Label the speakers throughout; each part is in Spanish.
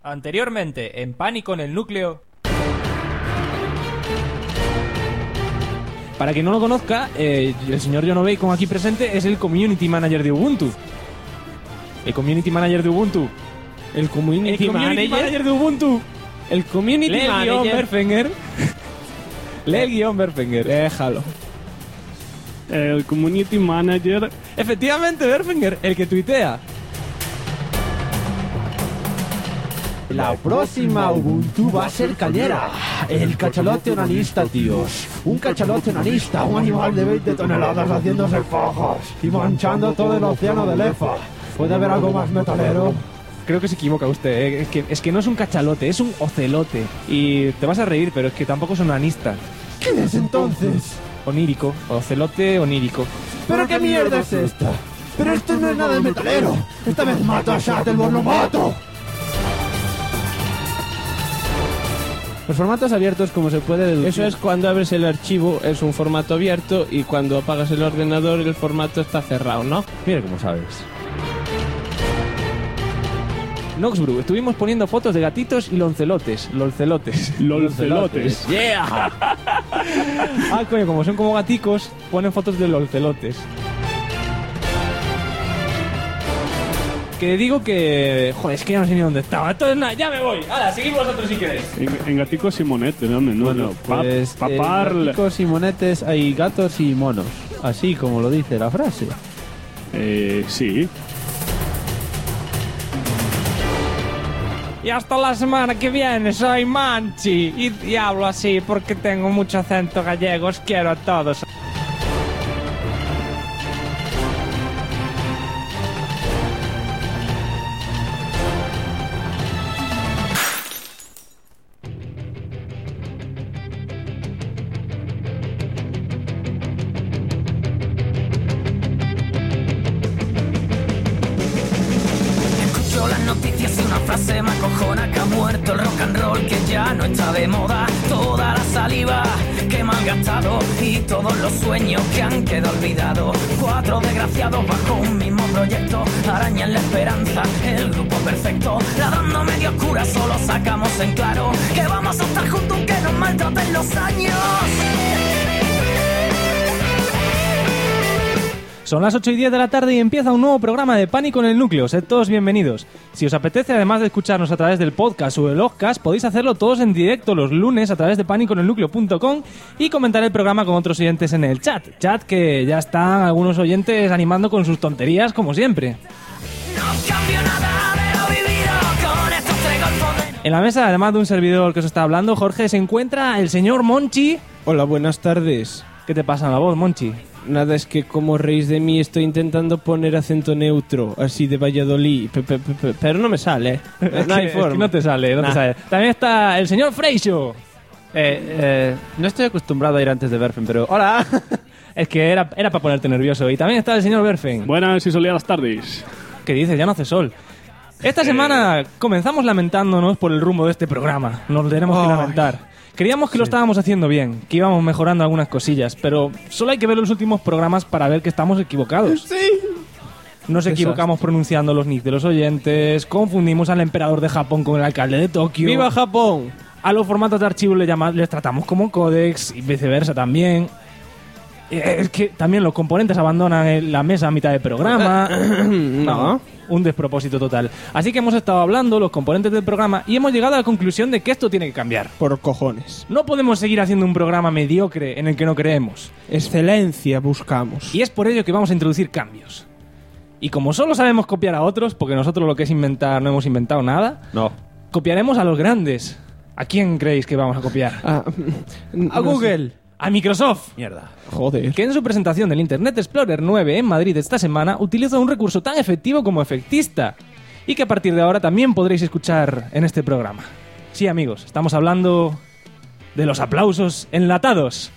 Speaker 1: Anteriormente, en Pánico en el Núcleo. Para quien no lo conozca, el señor John Bacon aquí presente es el Community Manager de Ubuntu. El Community Manager de Ubuntu.
Speaker 2: El Community
Speaker 1: Manager de Ubuntu.
Speaker 2: El Community Manager.
Speaker 1: Lee el guión Berfinger.
Speaker 2: Déjalo.
Speaker 3: El Community Manager.
Speaker 1: Efectivamente, Berfinger, el que tuitea.
Speaker 4: La próxima Ubuntu va a ser cañera. El cachalote onanista, tíos. Un cachalote onanista, un animal de 20 toneladas haciéndose fajos y manchando todo el océano de Lefa. ¿Puede haber algo más metalero?
Speaker 1: Creo que se equivoca usted, es que no es un cachalote, es un ocelote. Y te vas a reír, pero es que tampoco es onanista.
Speaker 4: ¿Qué es entonces?
Speaker 1: Onírico, ocelote onírico.
Speaker 4: ¿Pero qué mierda es esta? Pero esto no es nada de metalero. Esta vez mato a Shuttleworth, lo mato.
Speaker 2: Los formatos abiertos, como se puede deducir. Eso es cuando abres el archivo, es un formato abierto, y cuando apagas el ordenador el formato está cerrado, ¿no?
Speaker 1: Mira cómo sabes. Noxbrew, estuvimos poniendo fotos de gatitos y loncelotes.
Speaker 3: Loncelotes.
Speaker 1: ¡Yeah! Ah, coño, como son como gaticos, ponen fotos de loncelotes. Que digo que... Joder, es que ya no sé ni dónde estaba. Entonces, nada, ya me voy. Hala, seguid vosotros si queréis.
Speaker 3: En gaticos y monetes, ¿no?
Speaker 4: Bueno, pues en gaticos y monetes hay gatos y monos. Así como lo dice la frase.
Speaker 3: Sí.
Speaker 1: Y hasta la semana que viene, soy Manchi. Y hablo así porque tengo mucho acento gallego. Os quiero a todos.
Speaker 5: Se me acojona que ha muerto el rock and roll, que ya no está de moda. Toda la saliva que me han gastado y todos los sueños que han quedado olvidados. 4 desgraciados bajo un mismo proyecto arañan la esperanza, el grupo perfecto. La dando medio oscura solo sacamos en claro que vamos a estar juntos que nos maltraten los años.
Speaker 1: Son las 8:10 de la tarde y empieza un nuevo programa de Pánico en el Núcleo. Sed todos bienvenidos. Si os apetece, además de escucharnos a través del podcast o el Ozzcast, podéis hacerlo todos en directo los lunes a través de panicoenelnucleo.com y comentar el programa con otros oyentes en el chat. Chat que ya están algunos oyentes animando con sus tonterías, como siempre.
Speaker 5: No cambio nada de lo vivido, con estos 3 golpes de...
Speaker 1: En la mesa, además de un servidor que os está hablando, Jorge, se encuentra el señor Monchi.
Speaker 2: Hola, buenas tardes.
Speaker 1: ¿Qué te pasa en la voz, Monchi?
Speaker 2: Nada, es que como reís de mí estoy intentando poner acento neutro, así de Valladolid, pero no me sale. No hay forma.
Speaker 1: Es que no te sale, no te sale. También está el señor Freixo.
Speaker 4: No estoy acostumbrado a ir antes de Berfen, pero... ¡Hola!
Speaker 1: Es que era para ponerte nervioso. Y también está el señor Berfen.
Speaker 3: Buenas y soleadas tardes.
Speaker 1: ¿Qué dices? Ya no hace sol. Esta semana comenzamos lamentándonos por el rumbo de este programa. Nos tenemos que lamentar. Creíamos que lo estábamos haciendo bien, que íbamos mejorando algunas cosillas, pero solo hay que ver los últimos programas para ver que estamos equivocados.
Speaker 2: Sí.
Speaker 1: Nos equivocamos pronunciando los nicks de los oyentes, confundimos al emperador de Japón con el alcalde de Tokio.
Speaker 2: ¡Viva Japón!
Speaker 1: A los formatos de archivos les tratamos como códex y viceversa también. Es que también los componentes abandonan la mesa a mitad de programa. No, un despropósito total. Así que hemos estado hablando los componentes del programa y hemos llegado a la conclusión de que esto tiene que cambiar.
Speaker 2: Por cojones.
Speaker 1: No podemos seguir haciendo un programa mediocre en el que no creemos.
Speaker 2: Excelencia buscamos.
Speaker 1: Y es por ello que vamos a introducir cambios. Y como solo sabemos copiar a otros, porque nosotros lo que es inventar no hemos inventado nada, copiaremos a los grandes. ¿A quién creéis que vamos a copiar?
Speaker 2: A Google.
Speaker 1: A Microsoft.
Speaker 4: Mierda.
Speaker 2: Joder.
Speaker 1: Que en su presentación del Internet Explorer 9 en Madrid esta semana utiliza un recurso tan efectivo como efectista. Y que a partir de ahora también podréis escuchar en este programa. Sí, amigos, estamos hablando de los aplausos enlatados.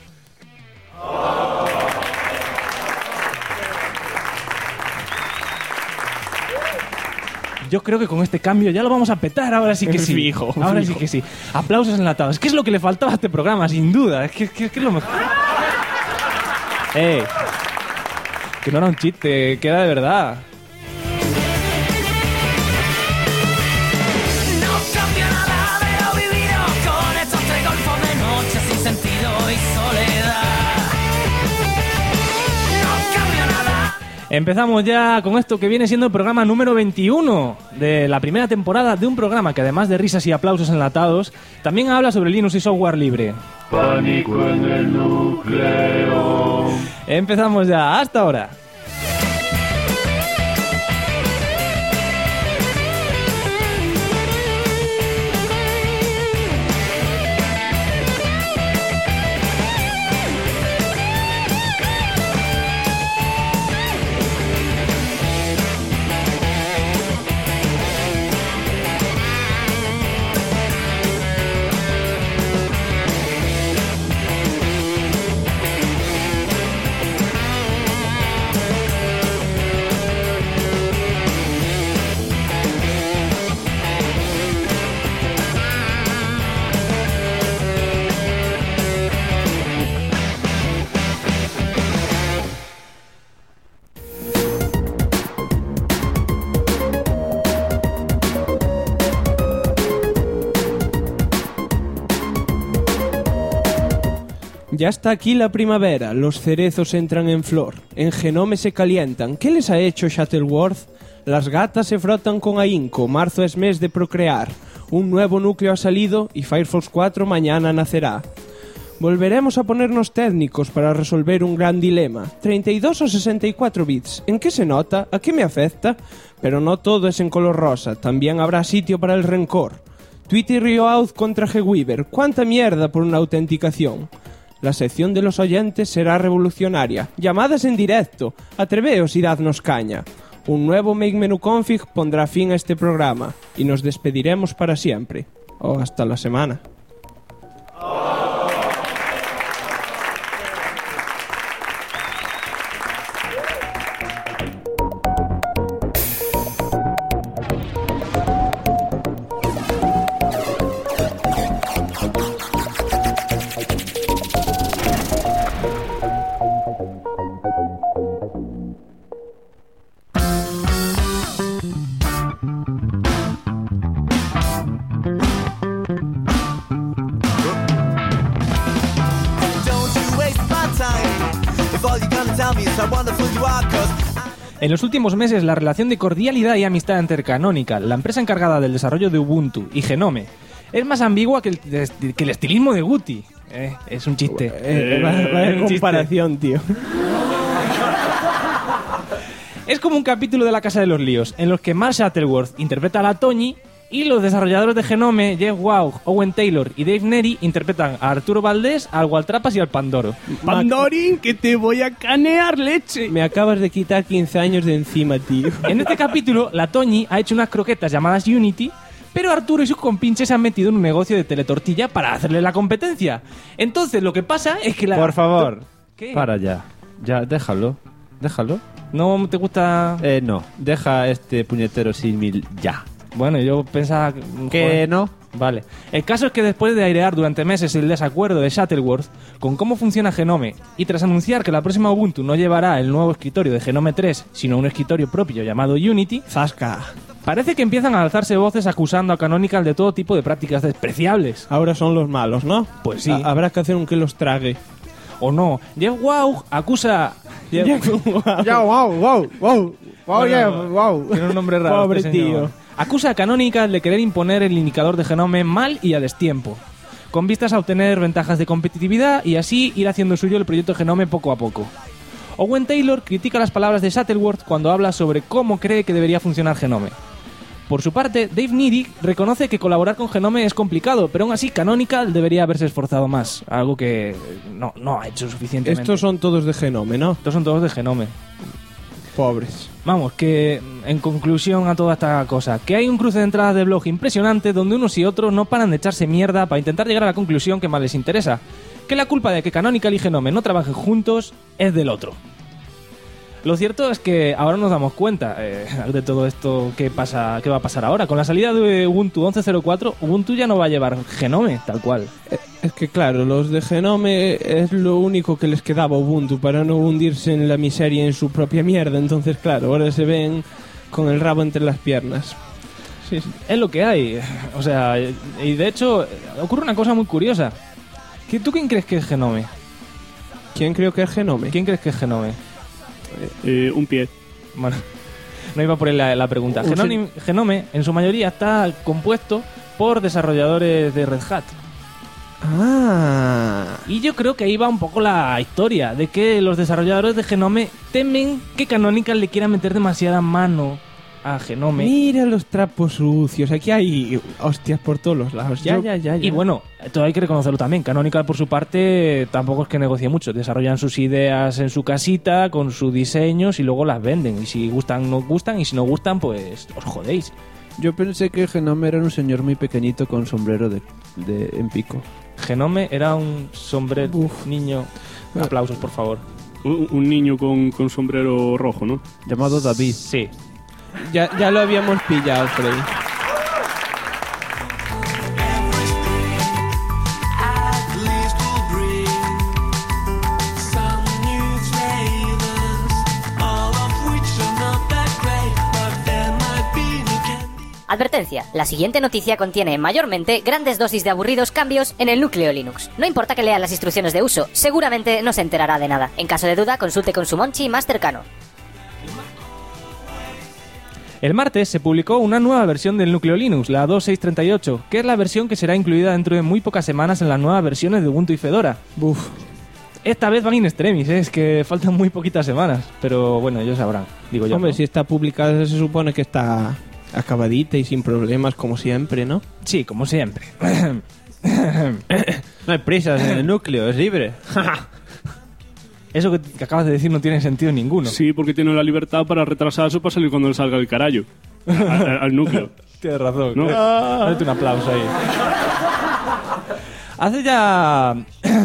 Speaker 1: Yo creo que con este cambio ya lo vamos a petar, ahora sí que sí.
Speaker 2: Fijo,
Speaker 1: ahora
Speaker 2: fijo.
Speaker 1: sí que sí. Aplausos enlatados. ¿Qué es lo que le faltaba a este programa? Sin duda. Es que es lo mejor. Que no era un chiste, que era de verdad.
Speaker 5: No
Speaker 1: Empezamos ya con esto que viene siendo el programa número 21 de la primera temporada de un programa que además de risas y aplausos enlatados, también habla sobre Linux y software libre.
Speaker 6: Pánico en el núcleo.
Speaker 1: Empezamos ya, hasta ahora.
Speaker 2: Ya está aquí la primavera, los cerezos entran en flor, en Genome se calientan. ¿Qué les ha hecho Shuttleworth? Las gatas se frotan con ahínco, marzo es mes de procrear. Un nuevo núcleo ha salido y Firefox 4 mañana nacerá. Volveremos a ponernos técnicos para resolver un gran dilema. 32 o 64 bits, ¿en qué se nota? ¿A qué me afecta? Pero no todo es en color rosa, también habrá sitio para el rencor. Twitter y OAuth contra GWeaver, ¿cuánta mierda por una autenticación? La sección de los oyentes será revolucionaria. Llamadas en directo. Atreveos y dadnos caña. Un nuevo Make Menu Config pondrá fin a este programa y nos despediremos para siempre. O hasta la semana.
Speaker 1: En los últimos meses, la relación de cordialidad y amistad entre Canonical, la empresa encargada del desarrollo de Ubuntu, y Genome, es más ambigua que el estilismo de Guti. Es un chiste.
Speaker 2: Vaya comparación, tío.
Speaker 1: Es como un capítulo de La Casa de los Líos, en los que Mark Shuttleworth interpreta a la Toñi y los desarrolladores de Genome, Jeff Waugh, Owen Taylor y Dave Neri, interpretan a Arturo Valdés, al Gualtrapas y al Pandoro.
Speaker 3: Pandorín, que te voy a canear leche.
Speaker 2: Me acabas de quitar 15 años de encima, tío.
Speaker 1: En este capítulo, la Toñi ha hecho unas croquetas llamadas Unity, pero Arturo y sus compinches se han metido en un negocio de teletortilla para hacerle la competencia. Entonces, lo que pasa es que la...
Speaker 7: Por favor,
Speaker 1: ¿Qué?
Speaker 7: para ya. Ya, déjalo. Déjalo.
Speaker 1: ¿No te gusta...?
Speaker 7: No, deja este puñetero símil ya.
Speaker 1: Bueno, yo pensaba...
Speaker 7: ¿Que no?
Speaker 1: Vale. El caso es que después de airear durante meses el desacuerdo de Shuttleworth con cómo funciona Genome y tras anunciar que la próxima Ubuntu no llevará el nuevo escritorio de Genome 3, sino un escritorio propio llamado Unity,
Speaker 2: ¡zasca!
Speaker 1: parece que empiezan a alzarse voces acusando a Canonical de todo tipo de prácticas despreciables.
Speaker 2: Ahora son los malos, ¿no?
Speaker 1: Pues sí.
Speaker 2: Habrá que hacer un que los trague.
Speaker 1: ¿O no? Jeff Waugh acusa...
Speaker 4: Ya, wow.
Speaker 1: Bueno, tiene un nombre raro.
Speaker 2: Pobre
Speaker 1: este señor.
Speaker 2: tío.
Speaker 1: Acusa a Canonical de querer imponer el indicador de Genome mal y a destiempo, con vistas a obtener ventajas de competitividad y así ir haciendo suyo el proyecto Genome poco a poco. Owen Taylor critica las palabras de Shuttleworth cuando habla sobre cómo cree que debería funcionar Genome. Por su parte, Dave Neri reconoce que colaborar con Genome es complicado, pero aún así Canonical debería haberse esforzado más, algo que no ha hecho suficientemente.
Speaker 2: Estos son todos de Genome, ¿no?
Speaker 1: Estos son todos de Genome.
Speaker 2: Pobres.
Speaker 1: Vamos, que en conclusión a toda esta cosa, que hay un cruce de entradas de blog impresionante donde unos y otros no paran de echarse mierda para intentar llegar a la conclusión que más les interesa, que la culpa de que Canonical y Genome no trabajen juntos es del otro. Lo cierto es que ahora nos damos cuenta de todo esto que va a pasar ahora. Con la salida de Ubuntu 11.04, Ubuntu ya no va a llevar Genome, tal cual.
Speaker 2: Es que claro, los de Genome es lo único que les quedaba a Ubuntu para no hundirse en la miseria en su propia mierda. Entonces, claro, ahora se ven con el rabo entre las piernas.
Speaker 1: Sí. Es lo que hay. O sea, y de hecho, ocurre una cosa muy curiosa. ¿Tú quién crees que es Genome?
Speaker 2: ¿Quién creo que es Genome?
Speaker 1: ¿Quién crees que es Genome?
Speaker 3: Un pie.
Speaker 1: Bueno, no iba por ahí la pregunta. Genome, en su mayoría, está compuesto por desarrolladores de Red Hat.
Speaker 2: Ah.
Speaker 1: Y yo creo que ahí va un poco la historia, de que los desarrolladores de Genome temen que Canonical le quiera meter demasiada mano a Genome.
Speaker 2: Mira los trapos sucios. Aquí hay hostias por todos los lados. Ya.
Speaker 1: Y bueno, todo hay que reconocerlo también. Canonical, por su parte, tampoco es que negocie mucho. Desarrollan sus ideas en su casita, con sus diseños, y luego las venden. Y si gustan, nos gustan. Y si no gustan, pues os jodéis.
Speaker 7: Yo pensé que Genome era un señor muy pequeñito con sombrero en pico.
Speaker 1: Genome era un sombrero niño. Aplausos, por favor.
Speaker 3: Un niño con sombrero rojo, ¿no?
Speaker 7: Llamado David.
Speaker 1: Sí.
Speaker 2: Ya lo habíamos pillado, Freddy.
Speaker 8: Advertencia, la siguiente noticia contiene mayormente grandes dosis de aburridos cambios en el núcleo Linux. No importa que lea las instrucciones de uso, seguramente no se enterará de nada. En caso de duda, consulte con su monchi más cercano.
Speaker 1: El martes se publicó una nueva versión del núcleo Linux, la 2.638, que es la versión que será incluida dentro de muy pocas semanas en las nuevas versiones de Ubuntu y Fedora. Esta vez van in extremis, es que faltan muy poquitas semanas, pero bueno, ellos sabrán, digo yo.
Speaker 2: Hombre,
Speaker 1: ¿no?
Speaker 2: si está publicada se supone que está acabadita y sin problemas como siempre, ¿no?
Speaker 1: Sí, como siempre.
Speaker 7: No hay prisas en el núcleo, es libre.
Speaker 1: Eso que acabas de decir no tiene sentido ninguno.
Speaker 3: Sí, porque tiene la libertad para retrasarse para salir cuando le salga el carallo. Al núcleo.
Speaker 1: Tienes razón.
Speaker 3: ¿No?
Speaker 1: Date un aplauso ahí. Hace ya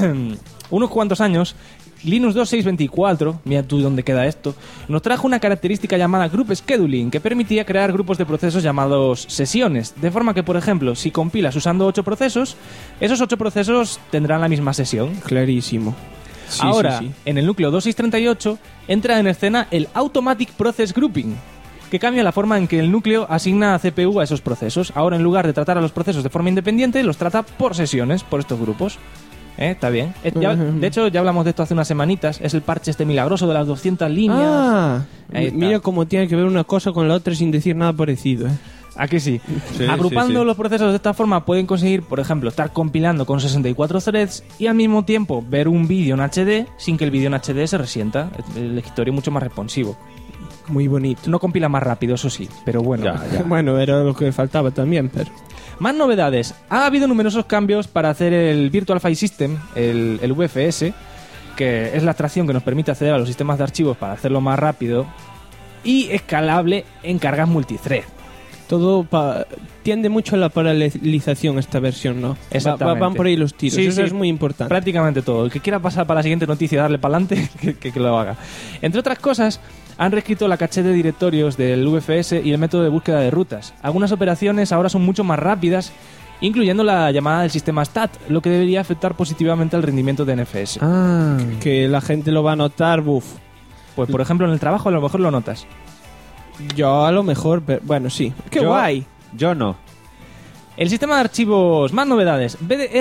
Speaker 1: unos cuantos años, Linux 2.624, mira tú dónde queda esto, nos trajo una característica llamada Group Scheduling, que permitía crear grupos de procesos llamados sesiones, de forma que, por ejemplo, si compilas usando 8 procesos, esos 8 procesos tendrán la misma sesión.
Speaker 2: Clarísimo. Sí,
Speaker 1: Ahora,
Speaker 2: sí.
Speaker 1: en el núcleo 2.638, entra en escena el Automatic Process Grouping, que cambia la forma en que el núcleo asigna a CPU a esos procesos. Ahora, en lugar de tratar a los procesos de forma independiente, los trata por sesiones, por estos grupos. Está bien. De hecho, ya hablamos de esto hace unas semanitas. Es el parche este milagroso de las 200 líneas.
Speaker 2: Ah,
Speaker 1: Ahí está.
Speaker 2: mira cómo tiene que ver una cosa con la otra sin decir nada parecido, ¿eh?
Speaker 1: ¿A que sí?
Speaker 7: Sí,
Speaker 1: Agrupando
Speaker 7: sí.
Speaker 1: los procesos de esta forma pueden conseguir, por ejemplo, estar compilando con 64 threads y al mismo tiempo ver un vídeo en HD sin que el vídeo en HD se resienta. El escritorio mucho más responsivo.
Speaker 2: Muy bonito.
Speaker 1: No compila más rápido, eso sí, pero bueno.
Speaker 7: Ya.
Speaker 2: Bueno, era lo que faltaba también, pero...
Speaker 1: Más novedades. Ha habido numerosos cambios para hacer el Virtual File System, el VFS, que es la abstracción que nos permite acceder a los sistemas de archivos para hacerlo más rápido y escalable en cargas multithread.
Speaker 2: Todo tiende mucho a la paralelización esta versión, ¿no?
Speaker 1: Exactamente.
Speaker 2: Van por ahí los tiros,
Speaker 1: Sí,
Speaker 2: eso
Speaker 1: sí.
Speaker 2: es muy importante.
Speaker 1: Prácticamente todo. El que quiera pasar para la siguiente noticia y darle para adelante, que lo haga. Entre otras cosas, han reescrito la caché de directorios del VFS y el método de búsqueda de rutas. Algunas operaciones ahora son mucho más rápidas, incluyendo la llamada del sistema STAT, lo que debería afectar positivamente al rendimiento de NFS.
Speaker 2: Ah, que la gente lo va a notar,
Speaker 1: Pues, por ejemplo, en el trabajo a lo mejor lo notas.
Speaker 2: Yo a lo mejor, pero, bueno, sí. ¡Qué guay!
Speaker 7: Yo no.
Speaker 1: El sistema de archivos, más novedades.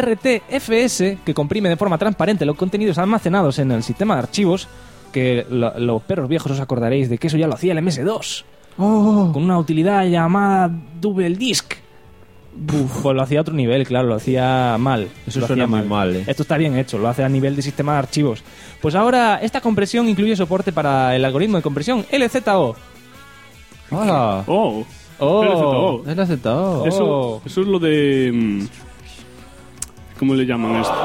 Speaker 1: BDRTFS, que comprime de forma transparente los contenidos almacenados en el sistema de archivos, que los perros viejos os acordaréis de que eso ya lo hacía el MS2, con una utilidad llamada Double Disk. Pues lo hacía a otro nivel, claro, lo hacía mal.
Speaker 7: Eso
Speaker 1: Lo
Speaker 7: suena
Speaker 1: hacía
Speaker 7: muy mal, ¿eh?
Speaker 1: Esto está bien hecho, lo hace a nivel de sistema de archivos. Pues ahora esta compresión incluye soporte para el algoritmo de compresión LZO.
Speaker 7: ¡Hola!
Speaker 3: Oh.
Speaker 1: Oh.
Speaker 3: LZO.
Speaker 7: Es la ZO.
Speaker 3: Eso es lo de... ¿Cómo le llaman esto?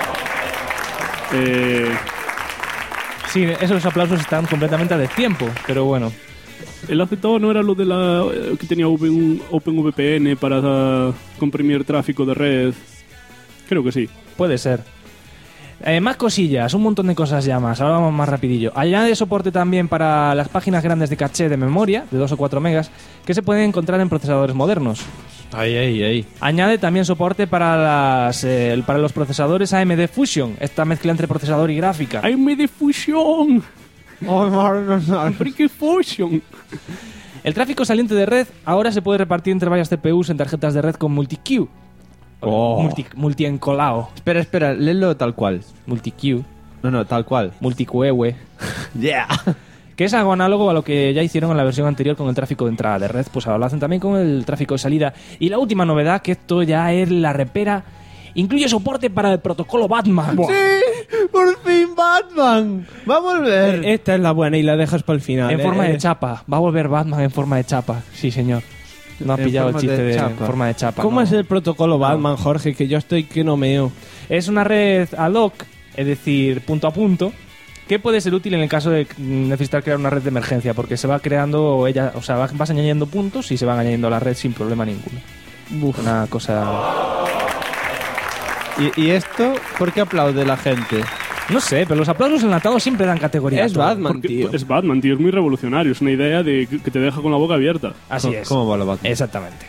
Speaker 1: Sí, esos aplausos están completamente a destiempo, pero bueno.
Speaker 3: El LZO no era lo de la que tenía OpenVPN para comprimir tráfico de red. Creo que sí.
Speaker 1: Puede ser. Más cosillas, un montón de cosas ya más. Ahora vamos más rapidillo. Añade soporte también para las páginas grandes de caché de memoria, de 2 o 4 megas, que se pueden encontrar en procesadores modernos.
Speaker 7: Ay.
Speaker 1: Añade también soporte para los procesadores AMD Fusion, esta mezcla entre procesador y gráfica.
Speaker 3: AMD Fusion. Freaky Fusion.
Speaker 1: El tráfico saliente de red ahora se puede repartir entre varias CPUs en tarjetas de red con multi-queue. Multi-encolado.
Speaker 7: Espera, léelo tal cual.
Speaker 1: Multi-queue.
Speaker 7: No, tal cual.
Speaker 1: Multi-QEW.
Speaker 7: Yeah.
Speaker 1: que es algo análogo a lo que ya hicieron en la versión anterior con el tráfico de entrada de red, pues ahora lo hacen también con el tráfico de salida. Y la última novedad, que esto ya es la repera, incluye soporte para el protocolo Batman.
Speaker 7: ¡Sí! ¡Por fin Batman! ¡Va a volver!
Speaker 2: Esta es la buena y la dejas para el final.
Speaker 1: En forma de chapa. Va a volver Batman en forma de chapa. Sí, señor. No ha
Speaker 7: En
Speaker 1: pillado el
Speaker 7: forma
Speaker 1: chiste
Speaker 7: de
Speaker 1: de
Speaker 7: chapa.
Speaker 1: forma de chapa.
Speaker 2: ¿Cómo
Speaker 1: no.
Speaker 2: es el protocolo Batman, Jorge? Que yo estoy que no meo.
Speaker 1: Es una red ad hoc, es decir, punto a punto, que puede ser útil en el caso de necesitar crear una red de emergencia, porque se va creando ella, o sea, vas añadiendo puntos y se van añadiendo a la red sin problema ninguno. Una cosa...
Speaker 7: ¿Y esto por qué aplaude la gente?
Speaker 1: No sé, pero los aplausos enlatados siempre dan categoría.
Speaker 2: Es
Speaker 1: a todo.
Speaker 2: Batman,
Speaker 3: Porque
Speaker 2: tío.
Speaker 3: es Batman, tío, es muy revolucionario. Es una idea de que te deja con la boca abierta.
Speaker 1: Así es.
Speaker 7: ¿Cómo va la Batman?
Speaker 1: Exactamente.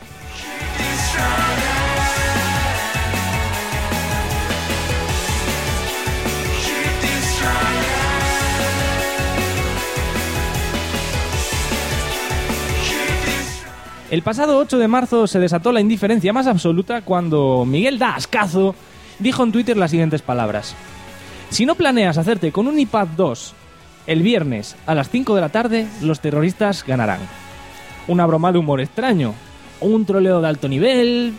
Speaker 1: El pasado 8 de marzo se desató la indiferencia más absoluta cuando Miguel Dascazo dijo en Twitter las siguientes palabras. Si no planeas hacerte con un iPad 2 el viernes a las 5 de la tarde, los terroristas ganarán. Una broma de humor extraño. Un troleo de alto nivel.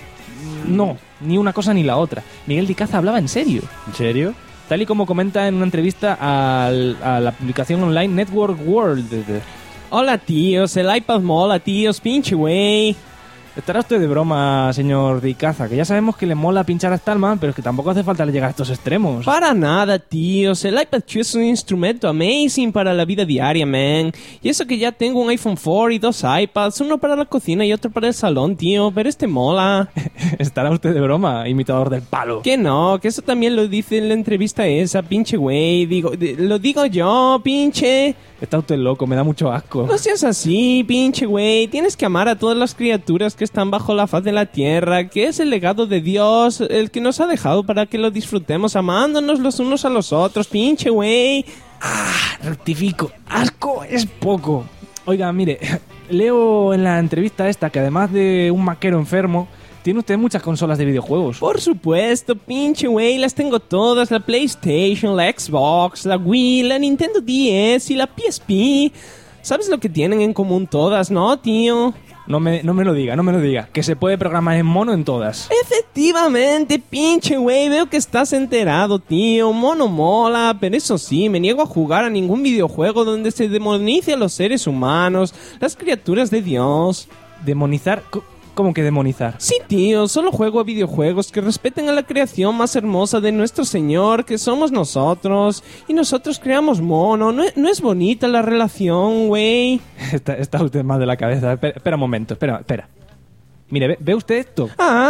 Speaker 1: No, ni una cosa ni la otra. Miguel Dicaza hablaba en serio.
Speaker 7: ¿En serio?
Speaker 1: Tal y como comenta en una entrevista a la publicación online Network World.
Speaker 2: Hola, tíos. El iPad mola, tíos. Pinche güey.
Speaker 1: Estará usted de broma, señor Dicaza, que ya sabemos que le mola pinchar a Stallman, pero es que tampoco hace falta llegar a estos extremos.
Speaker 2: Para nada, tíos. El iPad 2 es un instrumento amazing para la vida diaria, man. Y eso que ya tengo un iPhone 4 y 2 iPads, uno para la cocina y otro para el salón, tío. Pero este mola.
Speaker 1: Estará usted de broma, imitador del palo.
Speaker 2: Que no, que eso también lo dice en la entrevista esa, pinche güey. Lo digo yo, pinche.
Speaker 1: Está usted loco, me da mucho asco.
Speaker 2: No seas así, pinche güey. Tienes que amar a todas las criaturas que están bajo la faz de la tierra, que es el legado de Dios, el que nos ha dejado para que lo disfrutemos amándonos los unos a los otros, pinche güey.
Speaker 1: Rectifico, asco es poco. Oiga, mire, leo en la entrevista esta que además de un maquero enfermo, tiene usted muchas consolas de videojuegos.
Speaker 2: Por supuesto, pinche güey, las tengo todas, la PlayStation, la Xbox, la Wii, la Nintendo DS y la PSP. ¿Sabes lo que tienen en común todas, no, tío?
Speaker 1: No me lo diga, que se puede programar en mono en todas.
Speaker 2: Efectivamente, pinche güey, veo que estás enterado, tío. Mono mola, pero eso sí, me niego a jugar a ningún videojuego donde se demonice a los seres humanos, las criaturas de Dios.
Speaker 1: ¿Demonizar? ¿Cómo que demonizar?
Speaker 2: Sí, tío, solo juego a videojuegos que respeten a la creación más hermosa de nuestro Señor, que somos nosotros. Y nosotros creamos mono. No es bonita la relación, güey.
Speaker 1: Está usted mal de la cabeza. Espera un momento, espera. Mire, ¿ve usted esto?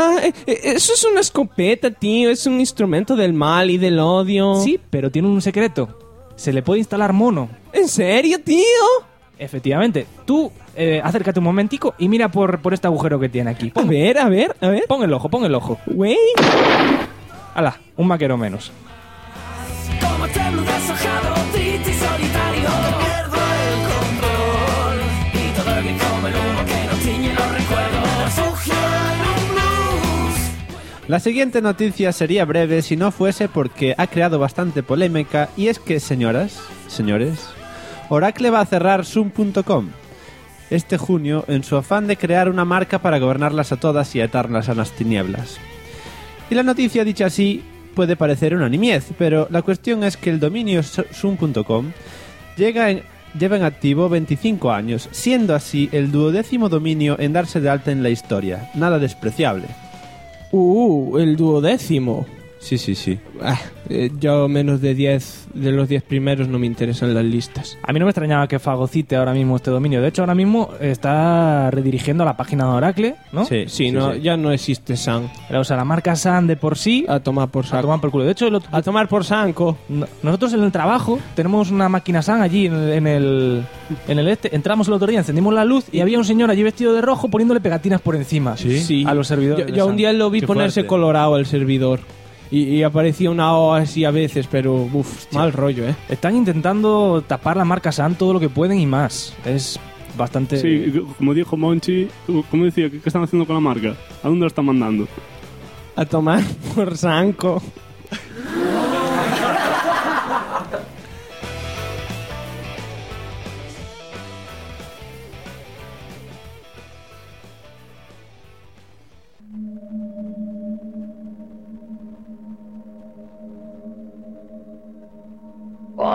Speaker 2: Eso es una escopeta, tío. Es un instrumento del mal y del odio.
Speaker 1: Sí, pero tiene un secreto. Se le puede instalar mono.
Speaker 2: ¿En serio, tío?
Speaker 1: Efectivamente. Tú, acércate un momentico y mira por este agujero que tiene aquí.
Speaker 2: A ver.
Speaker 1: Pon el ojo.
Speaker 2: Güey.
Speaker 1: Ala, un maquero menos.
Speaker 5: Como templo deshojado, triste y solitario, pierdo el control. Y todo el que come el humo que nos tiñe los recuerdos. Refugio en un blues.
Speaker 7: La siguiente noticia sería breve si no fuese porque ha creado bastante polémica, y es que, señores, Oracle va a cerrar Zoom.com este junio en su afán de crear una marca para gobernarlas a todas y atarlas a las tinieblas. Y la noticia dicha así puede parecer una nimiez, pero la cuestión es que el dominio Zoom.com lleva en activo 25 años, siendo así el 12º dominio en darse de alta en la historia. Nada despreciable.
Speaker 2: El 12º.
Speaker 7: Sí.
Speaker 2: Yo menos de 10 de los 10 primeros no me interesan las listas.
Speaker 1: A mí no me extrañaba que fagocite ahora mismo este dominio. De hecho, ahora mismo está redirigiendo a la página de Oracle, ¿no?
Speaker 2: Sí, ya no existe San.
Speaker 1: O sea, la marca San de por sí...
Speaker 2: A tomar por saco.
Speaker 1: A tomar por culo. De hecho,
Speaker 2: a tomar por sanco.
Speaker 1: Nosotros en el trabajo tenemos una máquina San allí en el entramos el otro día, encendimos la luz y había un señor allí vestido de rojo poniéndole pegatinas por encima a los servidores.
Speaker 2: Yo un día lo vi ponerse colorado al servidor. Y aparecía una O así a veces, pero mal rollo, ¿eh?
Speaker 1: Están intentando tapar la marca San todo lo que pueden y más. Es bastante...
Speaker 3: Sí, como dijo Monchi, como decía, ¿qué están haciendo con la marca? ¿A dónde la están mandando?
Speaker 2: A tomar por sanco.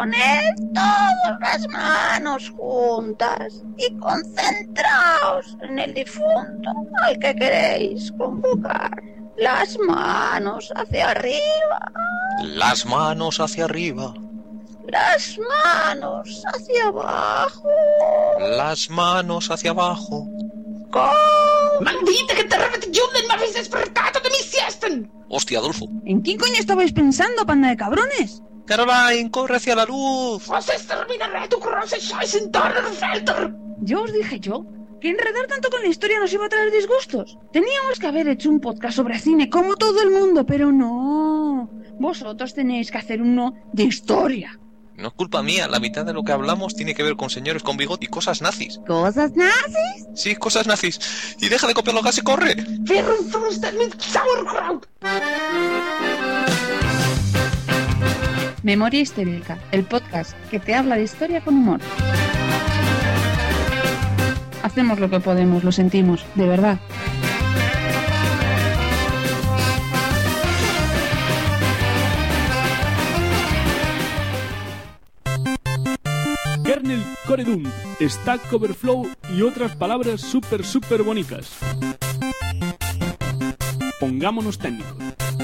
Speaker 9: Poned todas las manos juntas y concentraos en el difunto al que queréis convocar. Las manos hacia arriba.
Speaker 10: Las manos hacia arriba.
Speaker 9: Las manos hacia abajo.
Speaker 10: Las manos hacia abajo.
Speaker 9: ¡Maldita que te repetición! ¡Me habéis despertado de mi siesta!
Speaker 10: Hostia, Adolfo.
Speaker 9: ¿En quién coño estabais pensando, panda de cabrones?
Speaker 10: Caroline, corre hacia la luz.
Speaker 9: ¡Os exterminaré tu große Scheißen Donnerfelder! Yo os dije que enredar tanto con la historia nos iba a traer disgustos. Teníamos que haber hecho un podcast sobre cine como todo el mundo, pero no. Vosotros tenéis que hacer uno de historia.
Speaker 10: No es culpa mía, la mitad de lo que hablamos tiene que ver con señores con bigote y cosas nazis.
Speaker 9: ¿Cosas nazis?
Speaker 10: Sí, cosas nazis. Y deja de copiar los gases y corre.
Speaker 9: Memoria Histérica, el podcast que te habla de historia con humor. Hacemos lo que podemos, lo sentimos, de verdad.
Speaker 3: Kernel Core Doom, Stack Overflow y otras palabras súper bonitas. Pongámonos técnicos.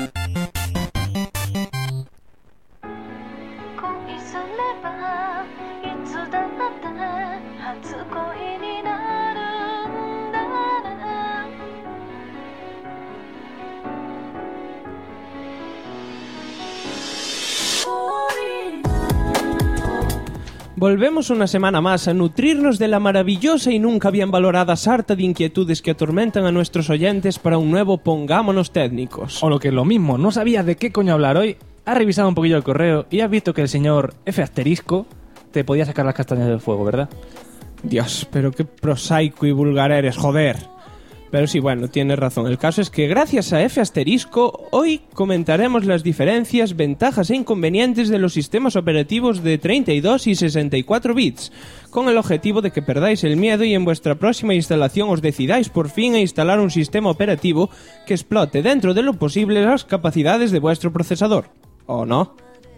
Speaker 2: Volvemos una semana más a nutrirnos de la maravillosa y nunca bien valorada sarta de inquietudes que atormentan a nuestros oyentes para un nuevo Pongámonos Técnicos.
Speaker 1: O lo que es lo mismo, no sabías de qué coño hablar hoy, has revisado un poquillo el correo y has visto que el señor F asterisco te podía sacar las castañas del fuego, ¿verdad?
Speaker 2: Dios, pero qué prosaico y vulgar eres, joder. Pero sí, bueno, tienes razón. El caso es que gracias a F asterisco, hoy comentaremos las diferencias, ventajas e inconvenientes de los sistemas operativos de 32 y 64 bits, con el objetivo de que perdáis el miedo y en vuestra próxima instalación os decidáis por fin a instalar un sistema operativo que explote dentro de lo posible las capacidades de vuestro procesador. ¿O no?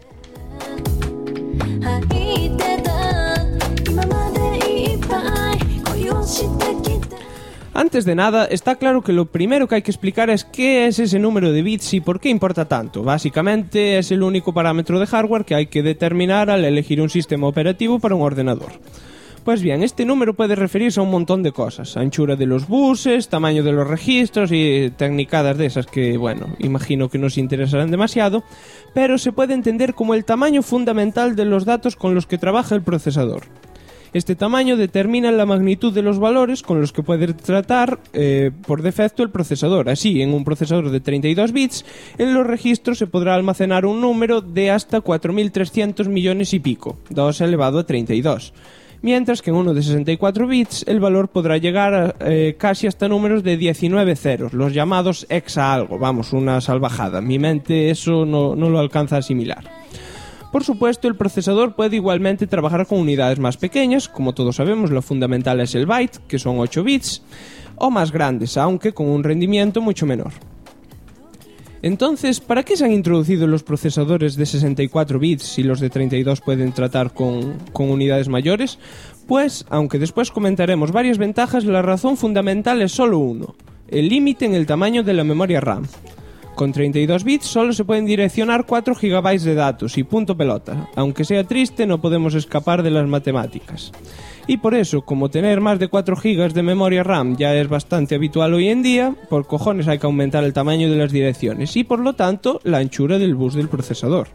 Speaker 2: Antes de nada, está claro que lo primero que hay que explicar es qué es ese número de bits y por qué importa tanto. Básicamente es el único parámetro de hardware que hay que determinar al elegir un sistema operativo para un ordenador. Pues bien, este número puede referirse a un montón de cosas. Anchura de los buses, tamaño de los registros y tecnicadas de esas que, bueno, imagino que no os interesarán demasiado, pero se puede entender como el tamaño fundamental de los datos con los que trabaja el procesador. Este tamaño determina la magnitud de los valores con los que puede tratar por defecto el procesador. Así, en un procesador de 32 bits, en los registros se podrá almacenar un número de hasta 4.300 millones y pico, 2 elevado a 32. Mientras que en uno de 64 bits el valor podrá llegar a, casi hasta números de 19 ceros, los llamados hexa algo, vamos, una salvajada. Mi mente eso no lo alcanza a asimilar. Por supuesto, el procesador puede igualmente trabajar con unidades más pequeñas, como todos sabemos, lo fundamental es el byte, que son 8 bits, o más grandes, aunque con un rendimiento mucho menor. Entonces, ¿para qué se han introducido los procesadores de 64 bits si los de 32 pueden tratar con unidades mayores? Pues, aunque después comentaremos varias ventajas, la razón fundamental es solo uno: el límite en el tamaño de la memoria RAM. Con 32 bits solo se pueden direccionar 4 GB de datos y punto pelota. Aunque sea triste, no podemos escapar de las matemáticas. Y por eso, como tener más de 4 GB de memoria RAM ya es bastante habitual hoy en día, por cojones hay que aumentar el tamaño de las direcciones y por lo tanto la anchura del bus del procesador.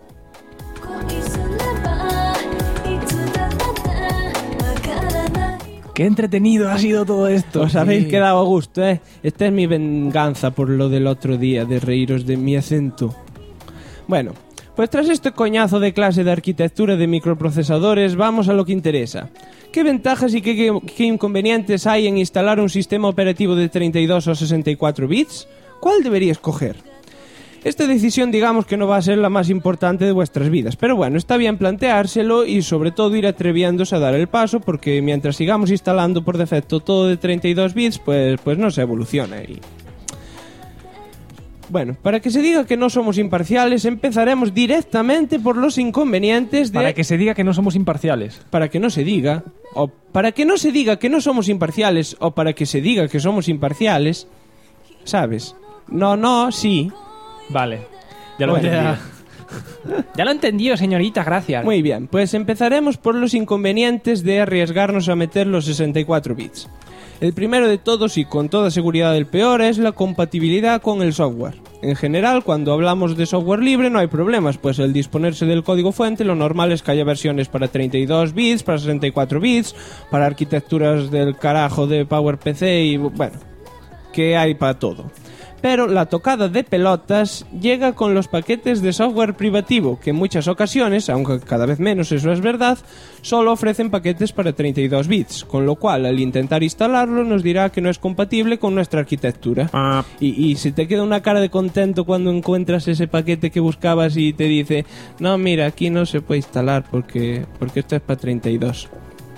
Speaker 1: ¡Qué entretenido ha sido todo esto!
Speaker 2: Os habéis quedado a gusto, ¿eh? Esta es mi venganza por lo del otro día, de reíros de mi acento. Bueno, pues tras este coñazo de clase de arquitectura de microprocesadores, vamos a lo que interesa. ¿Qué ventajas y qué inconvenientes hay en instalar un sistema operativo de 32 o 64 bits? ¿Cuál debería escoger? Esta decisión digamos que no va a ser la más importante de vuestras vidas, pero bueno, está bien planteárselo y sobre todo ir atreviéndose a dar el paso, porque mientras sigamos instalando por defecto todo de 32 bits, pues no se evoluciona. Bueno, para que se diga que no somos imparciales, empezaremos directamente por los inconvenientes de...
Speaker 1: Para que se diga que no somos imparciales.
Speaker 2: Para que no se diga, o para que no se diga que no somos imparciales, o para que se diga que somos imparciales, ¿sabes? No, sí.
Speaker 1: Vale, ya lo he entendido. Ya lo he entendido, señorita, gracias.
Speaker 2: Muy bien, pues empezaremos por los inconvenientes de arriesgarnos a meter los 64 bits. El primero de todos y con toda seguridad el peor es la compatibilidad con el software. En general, cuando hablamos de software libre no hay problemas, pues al disponerse del código fuente lo normal es que haya versiones para 32 bits, para 64 bits, para arquitecturas del carajo de PowerPC y bueno, que hay para todo. Pero la tocada de pelotas llega con los paquetes de software privativo, que en muchas ocasiones, aunque cada vez menos eso es verdad, solo ofrecen paquetes para 32 bits, con lo cual al intentar instalarlo nos dirá que no es compatible con nuestra arquitectura. Y si te queda una cara de contento cuando encuentras ese paquete que buscabas y te dice, no, mira, aquí no se puede instalar porque esto es para 32.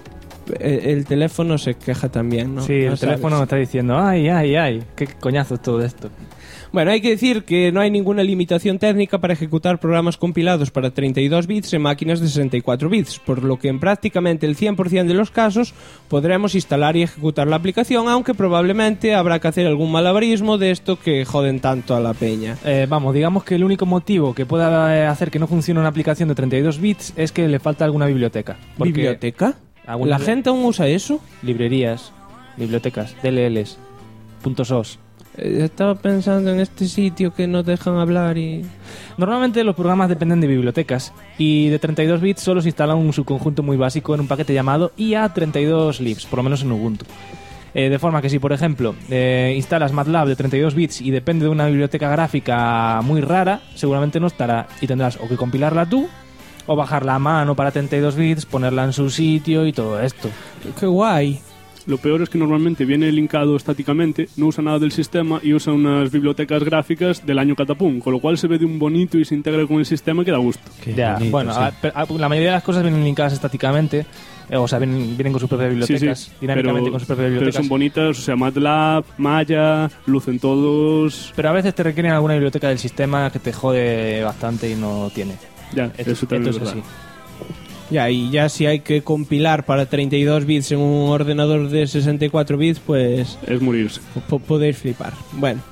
Speaker 2: El teléfono se queja también, ¿no?
Speaker 1: Sí, el teléfono me está diciendo, ay, qué coñazo es todo esto.
Speaker 2: Bueno, hay que decir que no hay ninguna limitación técnica para ejecutar programas compilados para 32 bits en máquinas de 64 bits, por lo que en prácticamente el 100% de los casos podremos instalar y ejecutar la aplicación, aunque probablemente habrá que hacer algún malabarismo de esto que joden tanto a la peña.
Speaker 1: Vamos, digamos que el único motivo que pueda hacer que no funcione una aplicación de 32 bits es que le falta alguna biblioteca.
Speaker 2: ¿Biblioteca? ¿La gente aún usa eso?
Speaker 1: Librerías, bibliotecas, DLLs, .sos.
Speaker 2: Estaba pensando en este sitio que nos dejan hablar y...
Speaker 1: Normalmente los programas dependen de bibliotecas y de 32 bits solo se instala un subconjunto muy básico en un paquete llamado IA32libs, por lo menos en Ubuntu. De forma que si, por ejemplo, instalas MATLAB de 32 bits y depende de una biblioteca gráfica muy rara, seguramente no estará y tendrás o que compilarla tú o bajarla a mano para 32 bits, ponerla en su sitio y todo esto.
Speaker 2: ¡Qué guay!
Speaker 3: Lo peor es que normalmente viene linkado estáticamente, no usa nada del sistema y usa unas bibliotecas gráficas del año catapum, con lo cual se ve de un bonito y se integra con el sistema que da gusto.
Speaker 1: Ya, bonito, bueno, sí. La mayoría de las cosas vienen linkadas estáticamente, o sea, vienen con sus propias bibliotecas,
Speaker 3: sí,
Speaker 1: dinámicamente con sus propias bibliotecas.
Speaker 3: Pero son bonitas, o sea, MATLAB, Maya, lucen todos...
Speaker 1: Pero a veces te requieren alguna biblioteca del sistema que te jode bastante y no tiene.
Speaker 3: Ya, eso también es verdad.
Speaker 1: Así.
Speaker 2: Ya, y ya si hay que compilar para 32 bits en un ordenador de 64 bits, pues...
Speaker 3: Es morirse.
Speaker 2: Podéis flipar. Bueno.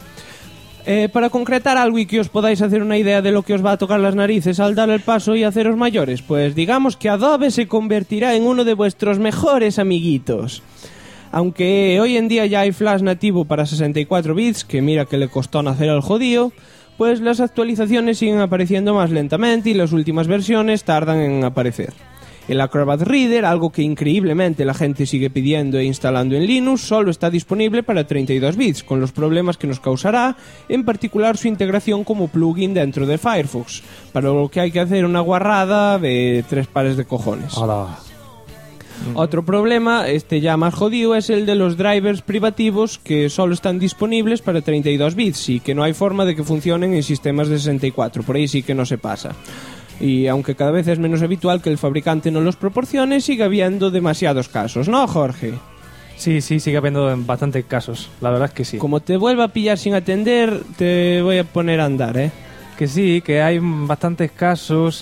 Speaker 2: Para concretar algo y que os podáis hacer una idea de lo que os va a tocar las narices al dar el paso y haceros mayores, pues digamos que Adobe se convertirá en uno de vuestros mejores amiguitos. Aunque hoy en día ya hay Flash nativo para 64 bits, que mira que le costó nacer al jodío, pues las actualizaciones siguen apareciendo más lentamente y las últimas versiones tardan en aparecer. El Acrobat Reader, algo que increíblemente la gente sigue pidiendo e instalando en Linux, solo está disponible para 32 bits, con los problemas que nos causará, en particular su integración como plugin dentro de Firefox, para lo que hay que hacer una guarrada de 3 pares de cojones.
Speaker 1: Hola.
Speaker 2: Otro problema, ya más jodido, es el de los drivers privativos que solo están disponibles para 32 bits y que no hay forma de que funcionen en sistemas de 64, por ahí sí que no se pasa. Y aunque cada vez es menos habitual que el fabricante no los proporcione, sigue habiendo demasiados casos, ¿no, Jorge?
Speaker 1: Sí, sigue habiendo bastantes casos, la verdad es que sí.
Speaker 2: Como te vuelva a pillar sin atender, te voy a poner a andar, ¿eh?
Speaker 1: Que sí, que hay bastantes casos.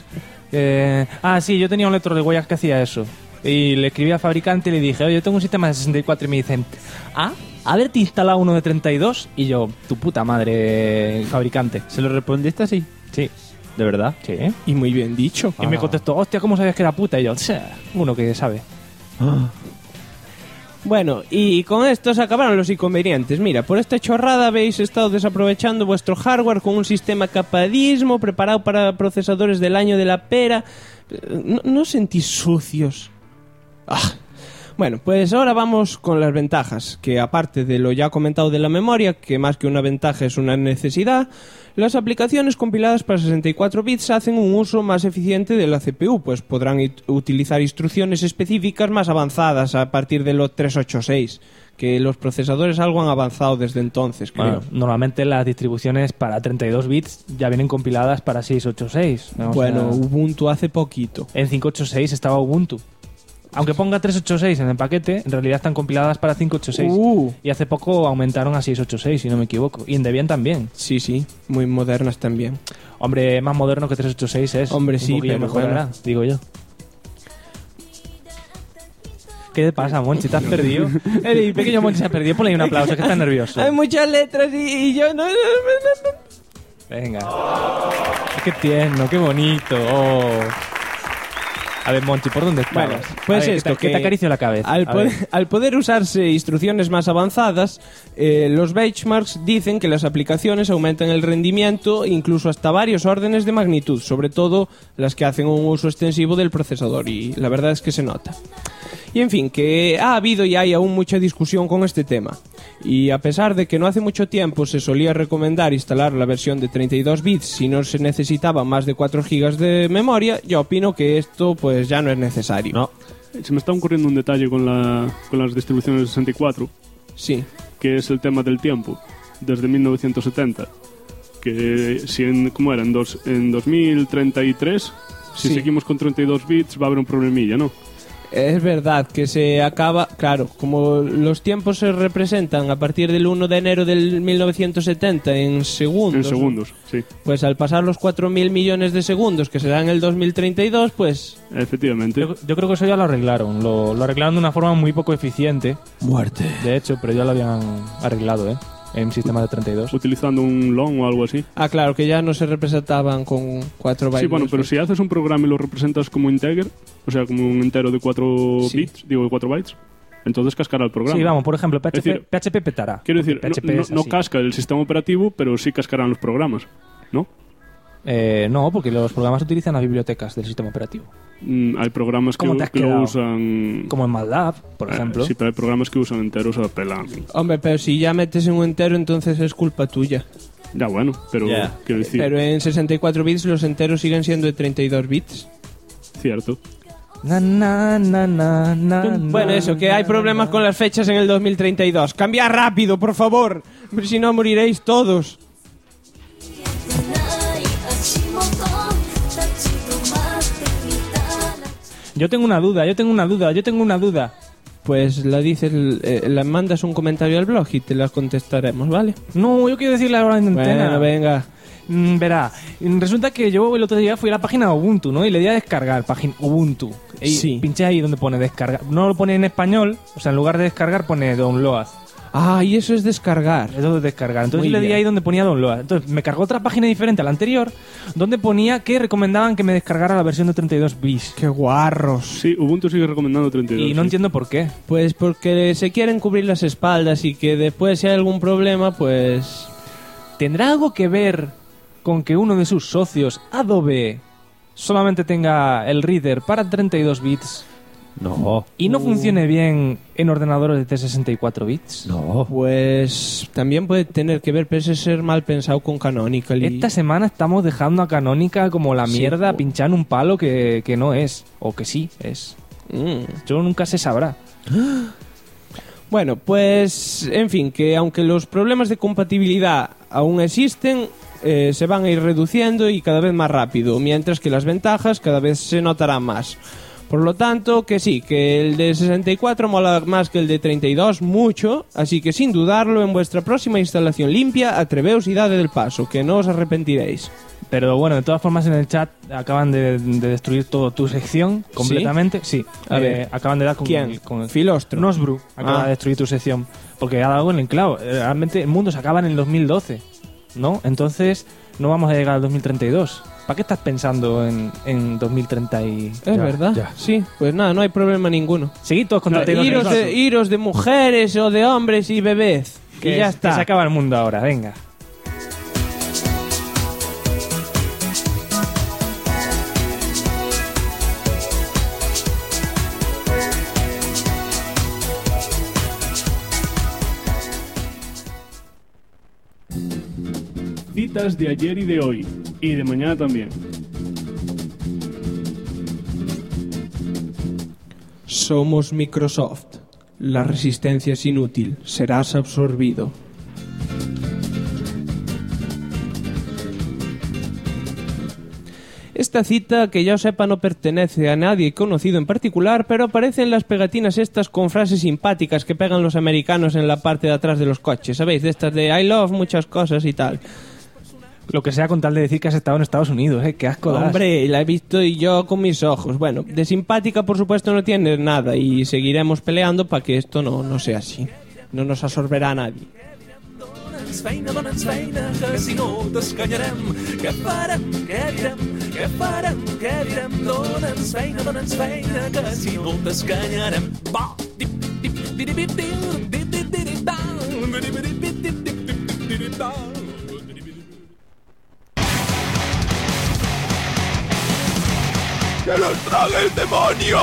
Speaker 1: Sí, yo tenía un lector de huellas que hacía eso. Y le escribí al fabricante y le dije, oye, yo tengo un sistema de 64 y me dicen, a ver, te instala uno de 32. Y yo, tu puta madre, fabricante.
Speaker 7: ¿Se lo respondiste así?
Speaker 1: Sí.
Speaker 7: ¿De verdad?
Speaker 1: Sí.
Speaker 2: Y muy bien dicho.
Speaker 1: Y me contestó, hostia, ¿cómo sabías que era puta? Y yo, uno que sabe.
Speaker 2: Bueno, y con esto se acabaron los inconvenientes. Mira, por esta chorrada habéis estado desaprovechando vuestro hardware con un sistema capadísimo preparado para procesadores del año de la pera. ¿No sentís sucios? Bueno, pues ahora vamos con las ventajas, que aparte de lo ya comentado de la memoria, que más que una ventaja es una necesidad, las aplicaciones compiladas para 64 bits hacen un uso más eficiente de la CPU, pues podrán utilizar instrucciones específicas más avanzadas a partir de los 386, que los procesadores algo han avanzado desde entonces, creo.
Speaker 1: Bueno, normalmente las distribuciones para 32 bits ya vienen compiladas para 686.
Speaker 2: ¿no? Bueno, Ubuntu hace poquito.
Speaker 1: En 586 estaba Ubuntu. Aunque ponga 386 en el paquete, en realidad están compiladas para 586. Y hace poco aumentaron a 686, si no me equivoco. Y en Debian también.
Speaker 2: Sí, muy modernas también.
Speaker 1: Hombre, más moderno que 386 es.
Speaker 2: Hombre, sí, pero
Speaker 1: mejorará,
Speaker 2: bueno.
Speaker 1: digo yo. ¿Qué te pasa, Monchi? ¿Te has perdido? El pequeño Monchi se ha perdido. Ponle ahí un aplauso, que está nervioso.
Speaker 2: Hay muchas letras y yo no...
Speaker 1: Venga. Qué tierno, qué bonito. Oh. A ver, Monchi, ¿por dónde estás?
Speaker 2: Bueno, pues esto,
Speaker 1: que te acaricio la cabeza.
Speaker 2: Al poder usarse instrucciones más avanzadas, los benchmarks dicen que las aplicaciones aumentan el rendimiento incluso hasta varios órdenes de magnitud, sobre todo las que hacen un uso extensivo del procesador, y la verdad es que se nota. Y en fin, que ha habido y hay aún mucha discusión con este tema. Y a pesar de que no hace mucho tiempo se solía recomendar instalar la versión de 32 bits si no se necesitaba más de 4 GB de memoria, yo opino que esto pues ya no es necesario.
Speaker 7: No.
Speaker 3: Se me está ocurriendo un detalle con las distribuciones de 64.
Speaker 2: Sí.
Speaker 3: Que es el tema del tiempo. Desde 1970. Que si ¿cómo era? En 2033, si seguimos con 32 bits va a haber un problemilla, ¿no?
Speaker 2: Es verdad que se acaba, claro, como los tiempos se representan a partir del 1 de enero del 1970 en segundos.
Speaker 3: En segundos, sí.
Speaker 2: Pues al pasar los 4.000 millones de segundos, que será en el 2032, pues...
Speaker 3: Efectivamente.
Speaker 1: Yo creo que eso ya lo arreglaron. Lo arreglaron de una forma muy poco eficiente.
Speaker 7: Muerte.
Speaker 1: De hecho, pero ya lo habían arreglado, ¿eh? En sistema de 32.
Speaker 3: Utilizando un long o algo así.
Speaker 2: Ah, claro, que ya no se representaban con 4 bytes.
Speaker 3: Sí, bueno, pero si haces un programa y lo representas como integer, o sea, como un entero de 4 bits, digo, de 4 bytes, entonces cascará el programa.
Speaker 1: Sí, vamos, por ejemplo, PHP,
Speaker 3: Es decir,
Speaker 1: PHP petará.
Speaker 3: Quiero decir,
Speaker 1: PHP
Speaker 3: no casca el sistema operativo, pero sí cascarán los programas, ¿no?
Speaker 1: No, porque los programas utilizan las bibliotecas del sistema operativo.
Speaker 3: Hay programas que lo usan...
Speaker 1: Como en MATLAB, por ejemplo.
Speaker 3: Sí, pero hay programas que usan enteros a pelar.
Speaker 2: Hombre, pero si ya metes en un entero, entonces es culpa tuya.
Speaker 3: Ya, bueno, pero quiero decir...
Speaker 2: Pero en 64 bits los enteros siguen siendo de 32 bits.
Speaker 3: Cierto.
Speaker 2: Bueno, eso, que hay problemas con las fechas en el 2032. ¡Cambia rápido, por favor! Si no, moriréis todos.
Speaker 1: Yo tengo una duda.
Speaker 2: Pues la dices, la mandas un comentario al blog y te la contestaremos, ¿vale?
Speaker 1: No, yo quiero decirle ahora en antena.
Speaker 2: Bueno, venga.
Speaker 1: Verá, resulta que yo el otro día fui a la página de Ubuntu, ¿no? Y le di a descargar, página Ubuntu. Y
Speaker 2: sí.
Speaker 1: Pinché ahí donde pone descargar. No lo pone en español, o sea, en lugar de descargar pone download.
Speaker 2: Ah, y eso es descargar.
Speaker 1: Eso es descargar. Entonces
Speaker 2: Muy
Speaker 1: le di
Speaker 2: bien.
Speaker 1: ahí donde ponía download. Entonces me cargó otra página diferente a la anterior, donde ponía que recomendaban que me descargara la versión de 32 bits.
Speaker 2: ¡Qué guarros!
Speaker 3: Sí, Ubuntu sigue recomendando 32.
Speaker 1: Y no entiendo por qué.
Speaker 2: Pues porque se quieren cubrir las espaldas y que después si hay algún problema, pues...
Speaker 1: ¿Tendrá algo que ver con que uno de sus socios, Adobe, solamente tenga el reader para 32 bits?
Speaker 7: No.
Speaker 1: ¿Y no funcione bien en ordenadores de 64 bits?
Speaker 7: No.
Speaker 2: Pues también puede tener que ver, pero ese es ser mal pensado con Canonical. Y...
Speaker 1: Esta semana estamos dejando a Canonical como la
Speaker 2: Sí.
Speaker 1: mierda, pinchando un palo que no es, o que sí es. Yo nunca se sabrá.
Speaker 2: Bueno, pues en fin, que aunque los problemas de compatibilidad aún existen, se van a ir reduciendo y cada vez más rápido, mientras que las ventajas cada vez se notarán más. Por lo tanto, que sí, que el de 64 mola más que el de 32, mucho, así que sin dudarlo, en vuestra próxima instalación limpia, atreveos y dad el paso, que no os arrepentiréis.
Speaker 1: Pero bueno, de todas formas en el chat acaban de destruir toda tu sección completamente. Sí,
Speaker 2: A ver.
Speaker 1: acaban de dar con
Speaker 2: ¿Quién?
Speaker 1: con el
Speaker 2: Filostro.
Speaker 1: Nosbru acaba de destruir tu sección. Porque ha dado en el clavo. Realmente el mundo se acaba en el 2012, ¿no? Entonces no vamos a llegar al 2032. ¿Para qué estás pensando en 2030 y...?
Speaker 2: Es verdad, sí. Pues nada, no hay problema ninguno.
Speaker 1: Seguid todos con 32.
Speaker 2: Iros de mujeres o de hombres y bebés.
Speaker 1: Que
Speaker 2: y ya está.
Speaker 1: Que se acaba el mundo ahora, venga.
Speaker 3: Citas de ayer y de hoy. Y de mañana también.
Speaker 2: Somos Microsoft. La resistencia es inútil. Serás absorbido. Esta cita, que ya os sepa, no pertenece a nadie conocido en particular, pero aparece en las pegatinas estas con frases simpáticas que pegan los americanos en la parte de atrás de los coches, ¿sabéis? De estas de I love muchas cosas y tal.
Speaker 1: Lo que sea con tal de decir que has estado en Estados Unidos, qué asco das.
Speaker 2: Hombre, la he visto y yo con mis ojos. Bueno, de simpática por supuesto no tiene nada y seguiremos peleando para que esto no sea así. No nos absorberá a nadie.
Speaker 11: Feina, que si no t'escanyarem. Què farem, què direm, què farem, què direm? Dona'ns feina, que si no t'escanyarem. Va, dip, dip, dip, dip, dip, dip, dip, dip, dip, dip,
Speaker 12: ¡que los trague el demonio!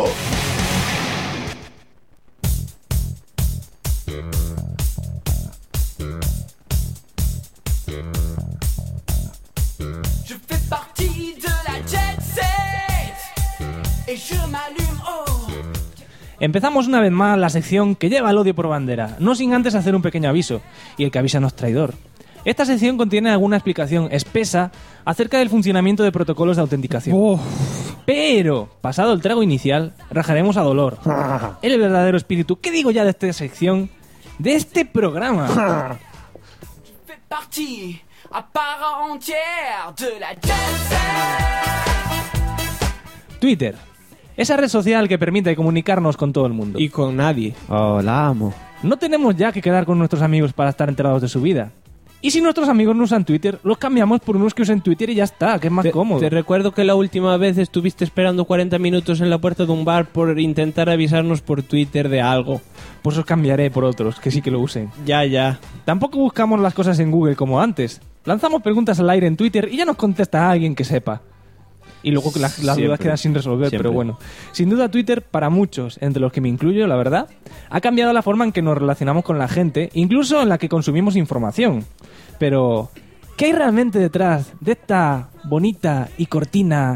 Speaker 11: Je fais partie de la jet set et je m'allume, oh.
Speaker 1: Empezamos una vez más la sección que lleva el odio por bandera, no sin antes hacer un pequeño aviso, y el que avisa no es traidor. Esta sección contiene alguna explicación espesa acerca del funcionamiento de protocolos de autenticación. Pero, pasado el trago inicial, rajaremos a dolor. El verdadero espíritu, ¿qué digo ya de esta sección? De este programa.
Speaker 11: Je fais partie à part entière de la jet set.
Speaker 1: Twitter. Esa red social que permite comunicarnos con todo el mundo.
Speaker 2: Y con nadie.
Speaker 7: Oh, la amo.
Speaker 1: No tenemos ya que quedar con nuestros amigos para estar enterados de su vida. Y si nuestros amigos no usan Twitter, los cambiamos por unos que usen Twitter y ya está, que es más cómodo.
Speaker 2: Te recuerdo que la última vez estuviste esperando 40 minutos en la puerta de un bar por intentar avisarnos por Twitter de algo.
Speaker 1: Pues os cambiaré por otros, que sí que lo usen.
Speaker 2: Ya.
Speaker 1: Tampoco buscamos las cosas en Google como antes. Lanzamos preguntas al aire en Twitter y ya nos contesta alguien que sepa. Y luego las dudas quedan sin resolver, pero bueno. Sin duda Twitter, para muchos, entre los que me incluyo, la verdad, ha cambiado la forma en que nos relacionamos con la gente, incluso en la que consumimos información. Pero, ¿qué hay realmente detrás de esta bonita y cortina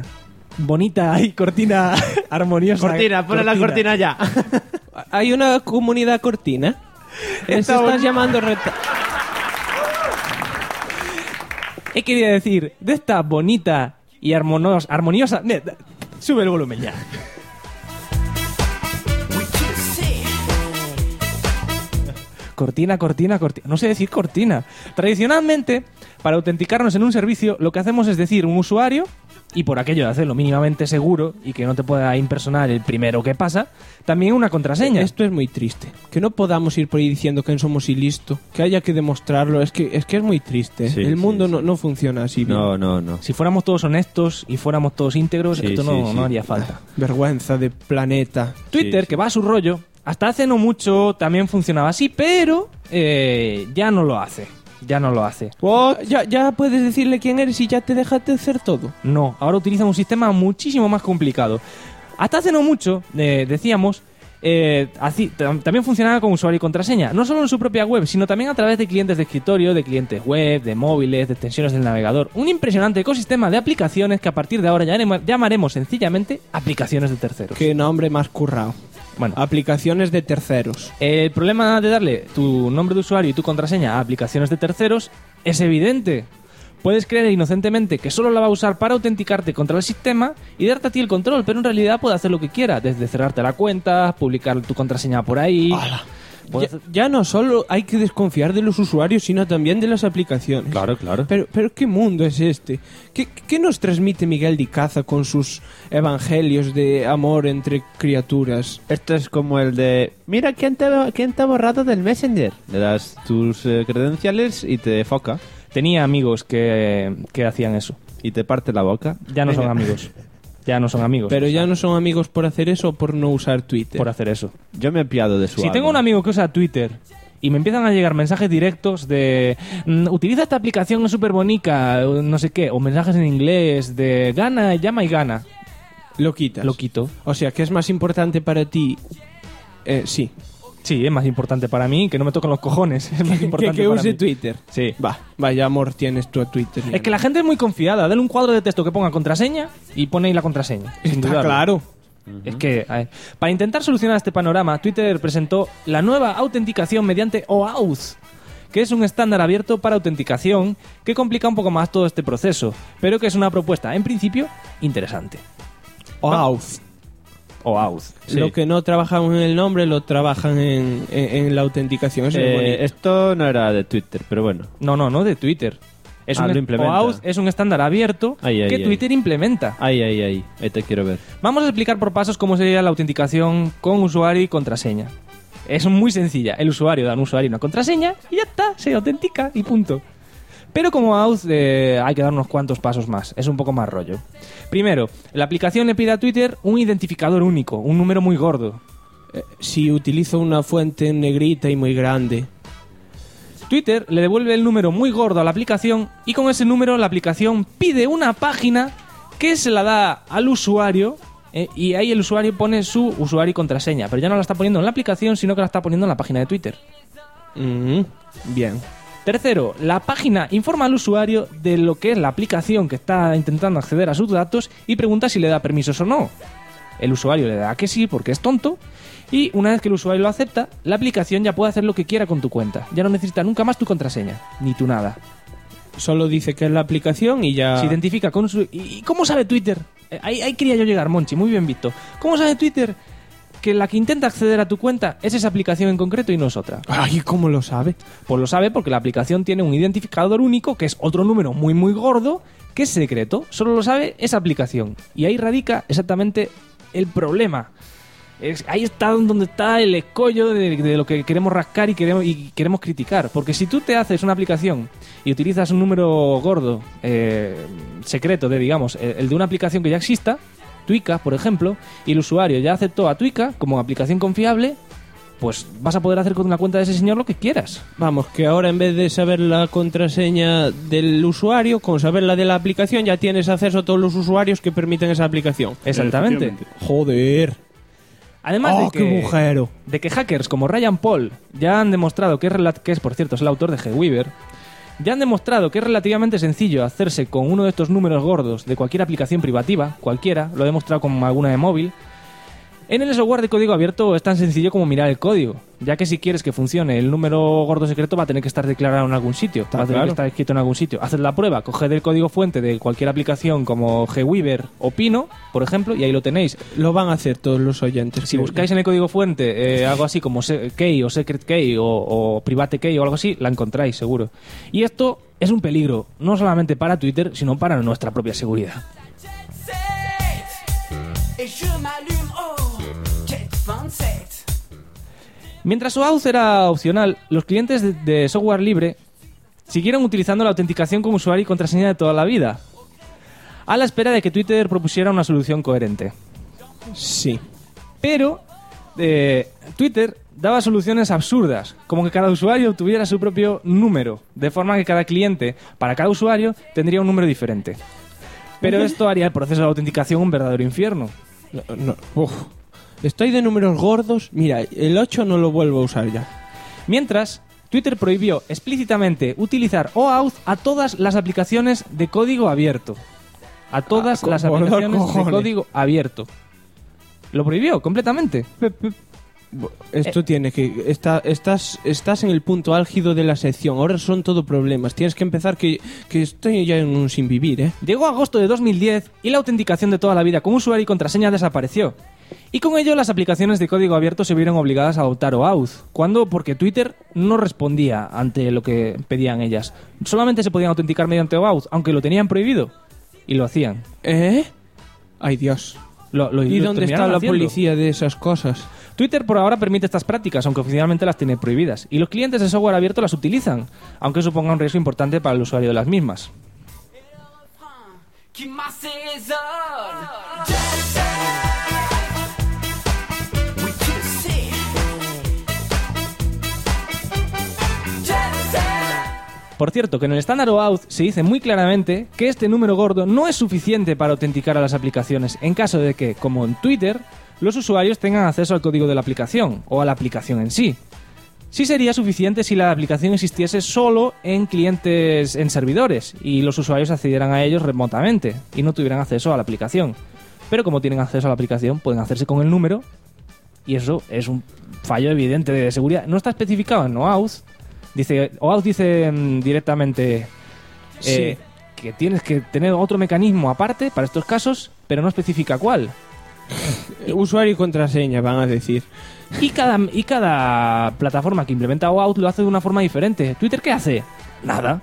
Speaker 1: armoniosa?
Speaker 7: Cortina, ponle la cortina ya.
Speaker 2: ¿Hay una comunidad cortina? Estás llamando
Speaker 1: He querido decir, de esta bonita y armoniosa... Sube el volumen ya. Cortina. No sé decir cortina. Tradicionalmente, para autenticarnos en un servicio, lo que hacemos es decir un usuario, y por aquello de hacerlo mínimamente seguro y que no te pueda impersonar el primero que pasa, también una contraseña.
Speaker 2: Esto es muy triste. Que no podamos ir por ahí diciendo que somos y listo. Que haya que demostrarlo. Es que es muy triste.
Speaker 7: Sí,
Speaker 2: el mundo no funciona así.
Speaker 7: No.
Speaker 1: Si fuéramos todos honestos y fuéramos todos íntegros, esto no haría falta.
Speaker 2: Vergüenza de planeta.
Speaker 1: Twitter, que va a su rollo, hasta hace no mucho también funcionaba así, pero ya no lo hace.
Speaker 2: Ya puedes decirle quién eres y ya te dejaste de hacer todo.
Speaker 1: No, ahora utiliza un sistema muchísimo más complicado. Hasta hace no mucho, decíamos, también funcionaba con usuario y contraseña. No solo en su propia web, sino también a través de clientes de escritorio, de clientes web, de móviles, de extensiones del navegador. Un impresionante ecosistema de aplicaciones que a partir de ahora llamaremos sencillamente aplicaciones de terceros.
Speaker 2: Qué nombre más currado.
Speaker 1: Bueno,
Speaker 2: aplicaciones de terceros.
Speaker 1: El problema de darle tu nombre de usuario y tu contraseña a aplicaciones de terceros es evidente. Puedes creer inocentemente que solo la va a usar para autenticarte contra el sistema y darte a ti el control, pero en realidad puede hacer lo que quiera, desde cerrarte la cuenta, publicar tu contraseña por ahí.
Speaker 2: Ya no solo hay que desconfiar de los usuarios, sino también de las aplicaciones.
Speaker 7: Claro.
Speaker 2: Pero ¿qué mundo es este? ¿Qué nos transmite Miguel de Icaza con sus evangelios de amor entre criaturas?
Speaker 7: Esto es como el de... Mira, ¿quién te ha borrado del Messenger? Le das tus credenciales y te foca.
Speaker 1: Tenía amigos que hacían eso.
Speaker 7: Y te parte la boca.
Speaker 1: Ya no son amigos. Ya no son amigos.
Speaker 2: Pero ya no son amigos por hacer eso o por no usar Twitter.
Speaker 1: Por hacer eso.
Speaker 7: Yo me he piado de su
Speaker 1: Si tengo un amigo que usa Twitter y me empiezan a llegar mensajes directos de utiliza esta aplicación, es súper bonita, no sé qué, o mensajes en inglés de gana, llama y gana.
Speaker 2: Lo quitas.
Speaker 1: Lo quito.
Speaker 2: O sea, ¿qué es más importante para ti? Sí.
Speaker 1: Sí, es más importante para mí que no me toquen los cojones. Es más importante
Speaker 2: que
Speaker 1: para
Speaker 2: use
Speaker 1: mí.
Speaker 2: Twitter.
Speaker 1: Sí.
Speaker 2: Vaya amor tienes tú a Twitter.
Speaker 1: Es que la gente es muy confiada. Dale un cuadro de texto que ponga contraseña y pone ahí la contraseña.
Speaker 2: Está claro.
Speaker 1: Es que, para intentar solucionar este panorama, Twitter presentó la nueva autenticación mediante OAuth, que es un estándar abierto para autenticación que complica un poco más todo este proceso, pero que es una propuesta, en principio, interesante.
Speaker 2: OAuth.
Speaker 1: Sí.
Speaker 2: Lo que no trabajan en el nombre lo trabajan en la autenticación. Eso es bonito.
Speaker 7: Esto no era de Twitter, pero bueno.
Speaker 1: No de Twitter.
Speaker 7: Lo implementa.
Speaker 1: OAuth es un estándar abierto que Twitter implementa.
Speaker 7: Ahí te quiero ver.
Speaker 1: Vamos a explicar por pasos cómo sería la autenticación con usuario y contraseña. Es muy sencilla. El usuario da un usuario y una contraseña y ya está, se autentica y punto. Pero como OAuth hay que dar unos cuantos pasos más. Es un poco más rollo. Primero, la aplicación le pide a Twitter un identificador único, un número muy gordo.
Speaker 2: Si utilizo una fuente negrita y muy grande.
Speaker 1: Twitter le devuelve el número muy gordo a la aplicación y con ese número la aplicación pide una página que se la da al usuario y ahí el usuario pone su usuario y contraseña. Pero ya no la está poniendo en la aplicación, sino que la está poniendo en la página de Twitter.
Speaker 2: Bien.
Speaker 1: Tercero, la página informa al usuario de lo que es la aplicación que está intentando acceder a sus datos y pregunta si le da permisos o no. El usuario le da que sí porque es tonto y una vez que el usuario lo acepta, la aplicación ya puede hacer lo que quiera con tu cuenta. Ya no necesita nunca más tu contraseña, ni tu nada.
Speaker 2: Solo dice que es la aplicación y ya...
Speaker 1: Se identifica con su... ¿Y cómo sabe Twitter? Ahí quería yo llegar, Monchi, muy bien visto. ¿Cómo sabe Twitter que la que intenta acceder a tu cuenta es esa aplicación en concreto y no es otra?
Speaker 2: Ay, ¿cómo lo sabe?
Speaker 1: Pues lo sabe porque la aplicación tiene un identificador único, que es otro número muy muy gordo, que es secreto. Solo lo sabe esa aplicación. Y ahí radica exactamente el problema. Ahí está donde está el escollo de lo que queremos rascar y queremos criticar. Porque si tú te haces una aplicación y utilizas un número gordo, secreto, digamos, el de una aplicación que ya exista, Twika, por ejemplo, y el usuario ya aceptó a Twika como aplicación confiable, pues vas a poder hacer con la cuenta de ese señor lo que quieras.
Speaker 2: Vamos, que ahora en vez de saber la contraseña del usuario, con saber la de la aplicación, ya tienes acceso a todos los usuarios que permiten esa aplicación.
Speaker 1: Exactamente.
Speaker 2: Joder.
Speaker 1: Además
Speaker 2: qué
Speaker 1: de que hackers como Ryan Paul ya han demostrado que es, por cierto, es el autor de G-Weaver, ya han demostrado que es relativamente sencillo hacerse con uno de estos números gordos de cualquier aplicación privativa, cualquiera, lo he demostrado con alguna de móvil. En el software de código abierto es tan sencillo como mirar el código, ya que si quieres que funcione el número gordo secreto va a tener que estar declarado en algún sitio, va a tener que estar escrito en algún sitio. Haced la prueba, coged el código fuente de cualquier aplicación como G-Weaver o Pino, por ejemplo, y ahí lo tenéis.
Speaker 2: Lo van a hacer todos los oyentes.
Speaker 1: Si buscáis en el código fuente algo así como Key o Secret Key o Private Key o algo así, la encontráis seguro. Y esto es un peligro, no solamente para Twitter, sino para nuestra propia seguridad. Mientras OAuth era opcional, los clientes de software libre siguieron utilizando la autenticación como usuario y contraseña de toda la vida, a la espera de que Twitter propusiera una solución coherente.
Speaker 2: Sí.
Speaker 1: Pero Twitter daba soluciones absurdas, como que cada usuario tuviera su propio número, de forma que cada cliente, para cada usuario, tendría un número diferente. Pero esto haría el proceso de autenticación un verdadero infierno.
Speaker 2: Estoy de números gordos. Mira, el 8 no lo vuelvo a usar ya.
Speaker 1: Mientras, Twitter prohibió explícitamente utilizar OAuth a todas las aplicaciones de código abierto. A todas las aplicaciones de código abierto. Lo prohibió completamente.
Speaker 2: Esto tiene que... Estás en el punto álgido de la sección. Ahora son todo problemas. Tienes que empezar que estoy ya en un sin vivir, ¿eh?
Speaker 1: Llegó agosto de 2010 y la autenticación de toda la vida con usuario y contraseña desapareció. Y con ello las aplicaciones de código abierto se vieron obligadas a adoptar OAuth. ¿Cuándo? Porque Twitter no respondía ante lo que pedían ellas. Solamente se podían autenticar mediante OAuth, aunque lo tenían prohibido. Y lo hacían.
Speaker 2: Ay, Dios.
Speaker 1: ¿Y
Speaker 2: dónde está la policía de esas cosas?
Speaker 1: Twitter por ahora permite estas prácticas, aunque oficialmente las tiene prohibidas. Y los clientes de software abierto las utilizan, aunque suponga un riesgo importante para el usuario de las mismas. Por cierto, que en el estándar OAuth se dice muy claramente que este número gordo no es suficiente para autenticar a las aplicaciones en caso de que, como en Twitter, los usuarios tengan acceso al código de la aplicación o a la aplicación en sí. Sí sería suficiente si la aplicación existiese solo en clientes en servidores y los usuarios accedieran a ellos remotamente y no tuvieran acceso a la aplicación. Pero como tienen acceso a la aplicación, pueden hacerse con el número y eso es un fallo evidente de seguridad. No está especificado en OAuth, Dice, OAuth dice directamente que tienes que tener otro mecanismo aparte para estos casos, pero no especifica cuál.
Speaker 2: Usuario y contraseña, van a decir.
Speaker 1: Y cada plataforma que implementa OAuth lo hace de una forma diferente. ¿Twitter qué hace? Nada.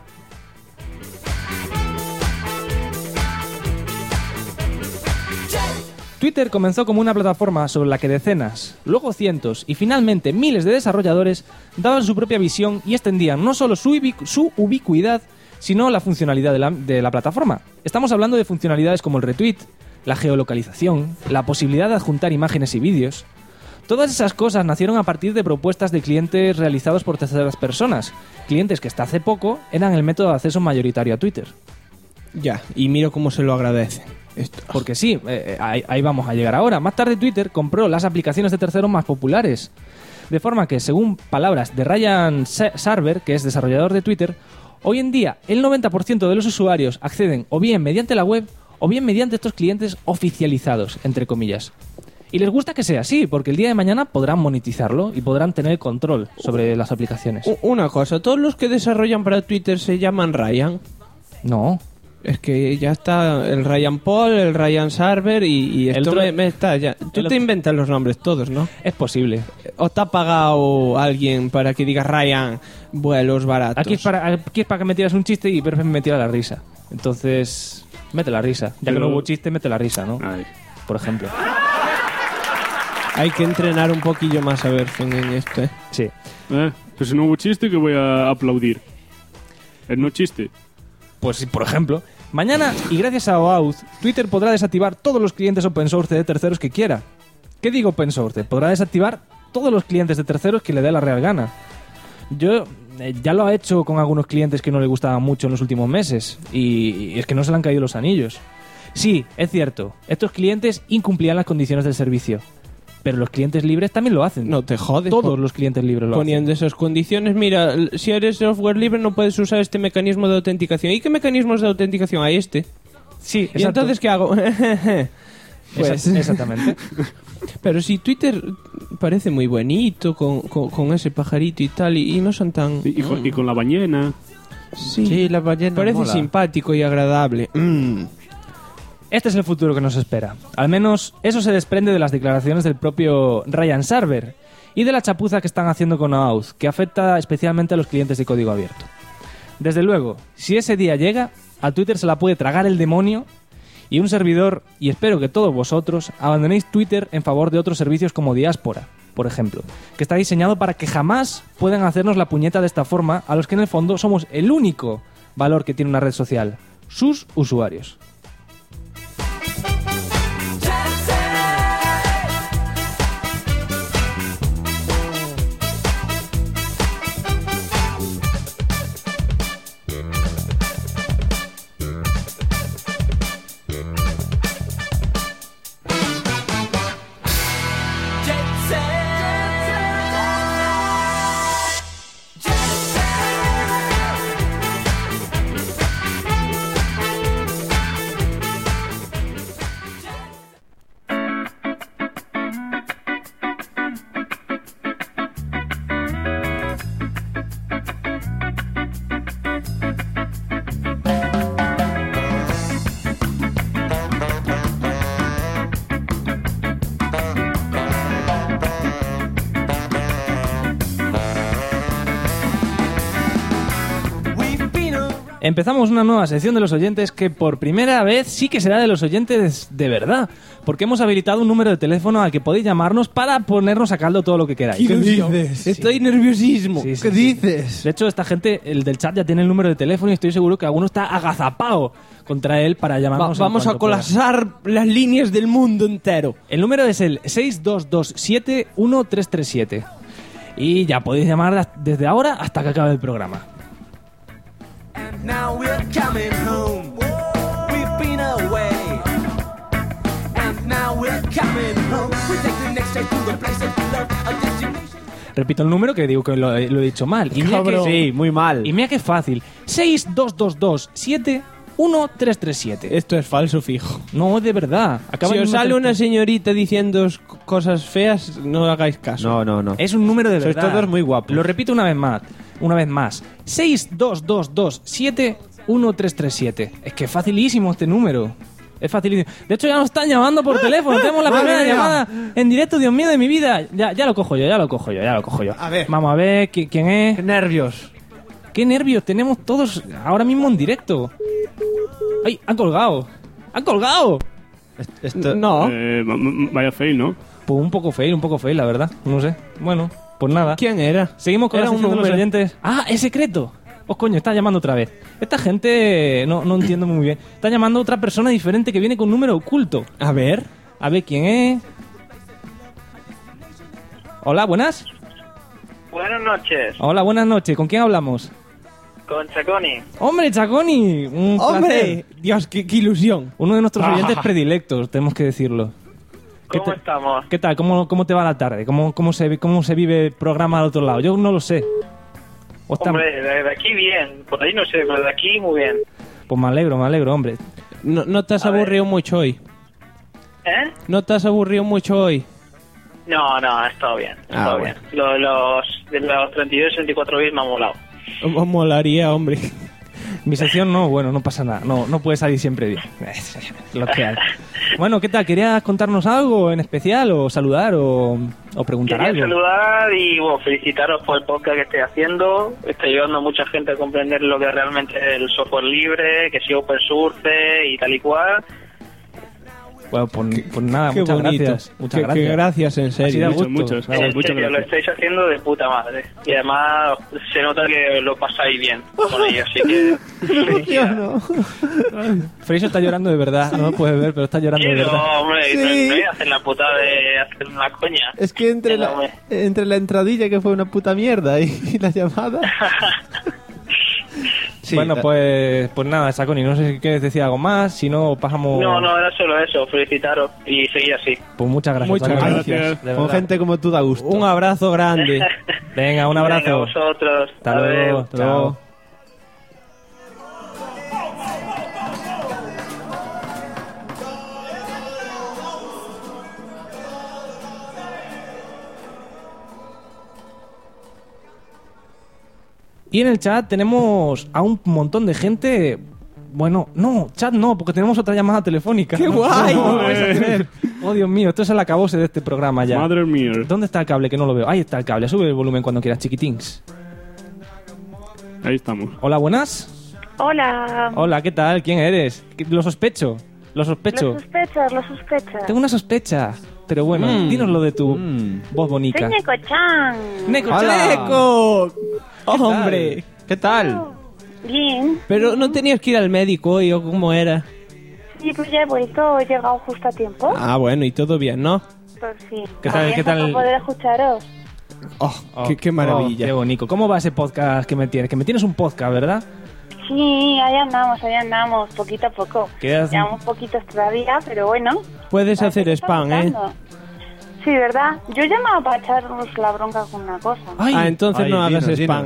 Speaker 1: Twitter comenzó como una plataforma sobre la que decenas, luego cientos y finalmente miles de desarrolladores daban su propia visión y extendían no solo su ubicuidad, sino la funcionalidad de la plataforma. Estamos hablando de funcionalidades como el retweet, la geolocalización, la posibilidad de adjuntar imágenes y vídeos. Todas esas cosas nacieron a partir de propuestas de clientes realizados por terceras personas, clientes que hasta hace poco eran el método de acceso mayoritario a Twitter.
Speaker 2: Ya, y mira cómo se lo agradece.
Speaker 1: Porque sí, ahí vamos a llegar ahora. Más tarde Twitter compró las aplicaciones de terceros más populares. De forma que, según palabras de Ryan Sarver, que es desarrollador de Twitter, hoy en día el 90% de los usuarios acceden o bien mediante la web o bien mediante estos clientes oficializados, entre comillas. Y les gusta que sea así, porque el día de mañana podrán monetizarlo y podrán tener control sobre las aplicaciones.
Speaker 2: Una cosa, ¿todos los que desarrollan para Twitter se llaman Ryan?
Speaker 1: No.
Speaker 2: Es que ya está el Ryan Paul, el Ryan Sarver y esto me está ya. Tú te inventas los nombres todos, ¿no?
Speaker 1: Es posible.
Speaker 2: ¿O te ha pagado alguien para que digas Ryan vuelos baratos?
Speaker 1: Aquí es para que me tiras un chiste y Perfe me tira la risa. Entonces, mete la risa. Ya que no hubo chiste, mete la risa, ¿no?
Speaker 3: Ay.
Speaker 1: Por ejemplo.
Speaker 2: Hay que entrenar un poquillo más a ver en esto, ¿eh?
Speaker 1: Sí.
Speaker 3: Pero si no hubo chiste, que voy a aplaudir. El no chiste.
Speaker 1: Pues sí, por ejemplo, mañana, y gracias a OAuth, Twitter podrá desactivar todos los clientes open source de terceros que quiera. ¿Qué digo open source? Podrá desactivar todos los clientes de terceros que le dé la real gana. Yo ya lo ha hecho con algunos clientes que no le gustaban mucho en los últimos meses, y es que no se le han caído los anillos. Sí, es cierto, estos clientes incumplían las condiciones del servicio. Pero los clientes libres también lo hacen.
Speaker 2: No te jodes.
Speaker 1: Todos los clientes libres lo hacen.
Speaker 2: Poniendo esas condiciones, mira, si eres software libre no puedes usar este mecanismo de autenticación. ¿Y qué mecanismos de autenticación hay este?
Speaker 1: Sí,
Speaker 2: ¿Y
Speaker 1: exacto.
Speaker 2: entonces qué hago? Pues,
Speaker 1: exactamente.
Speaker 2: Pero si Twitter parece muy bonito con ese pajarito y tal, y no son tan...
Speaker 3: Y con la ballena.
Speaker 2: Sí,
Speaker 7: la ballena
Speaker 2: parece
Speaker 7: mola.
Speaker 2: simpático y agradable.
Speaker 1: Este es el futuro que nos espera. Al menos eso se desprende de las declaraciones del propio Ryan Sarver y de la chapuza que están haciendo con OAuth, que afecta especialmente a los clientes de código abierto. Desde luego, si ese día llega, a Twitter se la puede tragar el demonio y un servidor, y espero que todos vosotros, abandonéis Twitter en favor de otros servicios como Diáspora, por ejemplo, que está diseñado para que jamás puedan hacernos la puñeta de esta forma a los que en el fondo somos el único valor que tiene una red social, sus usuarios. Empezamos una nueva sección de los oyentes que por primera vez sí que será de los oyentes de verdad, porque hemos habilitado un número de teléfono al que podéis llamarnos para ponernos a caldo todo lo que queráis.
Speaker 2: ¿Qué dices? Estoy nerviosismo.
Speaker 1: Sí, sí,
Speaker 7: ¿Qué
Speaker 1: sí.
Speaker 7: dices?
Speaker 1: De hecho, esta gente, el del chat ya tiene el número de teléfono y estoy seguro que alguno está agazapado contra él para llamarnos.
Speaker 2: Vamos a colapsar las líneas del mundo entero.
Speaker 1: El número es el 62271337 y ya podéis llamar desde ahora hasta que acabe el programa.
Speaker 11: Now we're coming home. We've been away. And now we're coming home. We take the next step to the place that we love. A destination.
Speaker 1: Repito el número que digo que lo he dicho mal. Y mira que,
Speaker 7: Sí, muy mal.
Speaker 1: y mira que fácil. 622271337.
Speaker 2: Esto es falso fijo.
Speaker 1: No, de verdad. Acaba
Speaker 2: Si
Speaker 1: en
Speaker 2: os
Speaker 1: una
Speaker 2: sale una
Speaker 1: 30.
Speaker 2: señorita diciendo cosas feas, no hagáis caso.
Speaker 7: No.
Speaker 1: Es un número de
Speaker 7: Sois
Speaker 1: verdad.
Speaker 7: todos muy guapos.
Speaker 1: Lo repito una vez más. Una vez más, 622271337. Es que es facilísimo este número. Es facilísimo. De hecho, ya nos están llamando por teléfono. Tenemos la primera llamada en directo, Dios mío, de mi vida. Ya lo cojo yo.
Speaker 7: A ver.
Speaker 1: Vamos a ver quién es.
Speaker 7: Qué nervios.
Speaker 1: Qué nervios tenemos todos ahora mismo en directo. ¡Ay! ¡Han colgado!
Speaker 7: Esto...
Speaker 2: No.
Speaker 3: Vaya fail, ¿no?
Speaker 1: Pues un poco fail, la verdad. No sé. Bueno, pues nada.
Speaker 2: ¿Quién era?
Speaker 1: Seguimos con
Speaker 2: Era
Speaker 1: la
Speaker 2: un
Speaker 1: sección de los
Speaker 2: número.
Speaker 1: oyentes. ¡Ah! ¡Es secreto! Oh, coño, está llamando otra vez. Esta gente no entiendo muy bien. Está llamando a otra persona diferente que viene con un número oculto.
Speaker 2: A ver,
Speaker 1: ¿quién es? Hola, buenas.
Speaker 13: Buenas noches,
Speaker 1: Hola, buenas noches. ¿Con quién hablamos?
Speaker 13: con Chaconi.
Speaker 1: ¡Hombre, Chaconi! Un
Speaker 2: ¡hombre!
Speaker 1: placer.
Speaker 2: Dios, qué ilusión.
Speaker 1: Uno de nuestros oyentes predilectos, tenemos que decirlo.
Speaker 13: ¿Cómo estamos?
Speaker 1: ¿Qué tal? ¿Cómo te va la tarde? ¿Cómo se vive el programa al otro lado? Yo no lo sé. ¿O está-
Speaker 13: Hombre, de aquí bien, por ahí no sé, pero de aquí muy bien.
Speaker 1: Pues me alegro, hombre.
Speaker 2: ¿No te has aburrido mucho hoy?
Speaker 13: ¿Eh?
Speaker 2: ¿No te has aburrido mucho hoy?
Speaker 13: No, ha estado bien,
Speaker 2: Ah,
Speaker 13: bien. Los 32 y 64 bits me han molado.
Speaker 2: Molaría, hombre.
Speaker 1: Mi sección no pasa nada. No puede salir siempre bien. Lo que hay. Bueno, ¿qué tal? ¿Querías contarnos algo en especial o saludar o preguntar
Speaker 13: Quería
Speaker 1: algo?
Speaker 13: saludar y felicitaros por el podcast que estoy haciendo. Está ayudando a mucha gente a comprender lo que realmente es el software libre, que sí open source y tal y cual.
Speaker 1: Bueno, pues nada,
Speaker 2: Qué
Speaker 1: muchas
Speaker 2: bonito.
Speaker 1: gracias. Muchas
Speaker 2: Qué
Speaker 1: gracias.
Speaker 2: gracias, en
Speaker 1: Así da
Speaker 2: serio.
Speaker 1: gusto.
Speaker 3: Muchas
Speaker 13: En
Speaker 3: gracias.
Speaker 13: serio, lo estáis haciendo de puta madre. Y además se nota que lo pasáis bien con ello, así que...
Speaker 1: Freixo está llorando de verdad. No lo puedes ver, pero está llorando de verdad.
Speaker 13: No, hombre,
Speaker 7: Sí.
Speaker 13: no voy a hacer la putada de hacer una coña.
Speaker 7: Es que entre
Speaker 13: No, hombre.
Speaker 7: la entradilla que fue una puta mierda y la llamada... Sí,
Speaker 1: bueno, pues nada, Saconi, no sé si quieres decir algo más, si no pasamos...
Speaker 13: No, era solo eso, felicitaros y seguir así.
Speaker 1: Pues muchas gracias.
Speaker 2: Muchas
Speaker 1: Saconi.
Speaker 2: gracias.
Speaker 1: De
Speaker 7: con
Speaker 1: verdad.
Speaker 7: gente como tú da gusto.
Speaker 2: Un abrazo grande.
Speaker 1: Venga, un
Speaker 13: Venga,
Speaker 1: abrazo.
Speaker 13: vosotros.
Speaker 1: Hasta luego. Hasta luego. Y en el chat tenemos a un montón de gente. Bueno, no, chat no, porque tenemos otra llamada telefónica.
Speaker 2: ¡Qué
Speaker 1: No,
Speaker 2: guay!
Speaker 1: no lo vais a creer. Oh, Dios mío, esto es el acabose de este programa ya.
Speaker 3: Madre mía.
Speaker 1: ¿Dónde está el cable? Que no lo veo. Ahí está el cable. Sube el volumen cuando quieras, chiquitins.
Speaker 3: Ahí estamos.
Speaker 1: Hola, buenas.
Speaker 14: Hola.
Speaker 1: Hola, ¿qué tal? ¿Quién eres? Lo sospecho. Lo sospecho.
Speaker 14: Lo sospechas.
Speaker 1: Tengo una sospecha. Pero bueno, dínoslo de tu voz bonita.
Speaker 14: Soy Neko-chan.
Speaker 1: ¡Neko!
Speaker 7: Hola.
Speaker 2: ¡Neko! ¡Hombre!
Speaker 7: ¿Qué tal?
Speaker 14: Bien.
Speaker 2: Pero no tenías que ir al médico hoy, ¿o cómo era?
Speaker 14: Sí, pues ya he vuelto, he llegado justo a tiempo.
Speaker 2: Ah, bueno, y todo bien, ¿no?
Speaker 14: Pues sí.
Speaker 1: ¿Qué tal-
Speaker 14: Comienzo
Speaker 1: qué tal?
Speaker 14: a poder escucharos.
Speaker 2: Oh, qué maravilla.
Speaker 1: Qué bonito. ¿Cómo va ese podcast que me tienes? Que me tienes un podcast, ¿verdad?
Speaker 14: Sí, ahí andamos, poquito a poco.
Speaker 1: Quedas-
Speaker 14: Llevamos poquitos todavía, pero bueno.
Speaker 2: Puedes hacer
Speaker 14: Está
Speaker 2: spam, ¿eh?
Speaker 14: gustando. Sí, ¿verdad? Yo llamaba para echaros la bronca con una cosa.
Speaker 2: Entonces no hagas spam.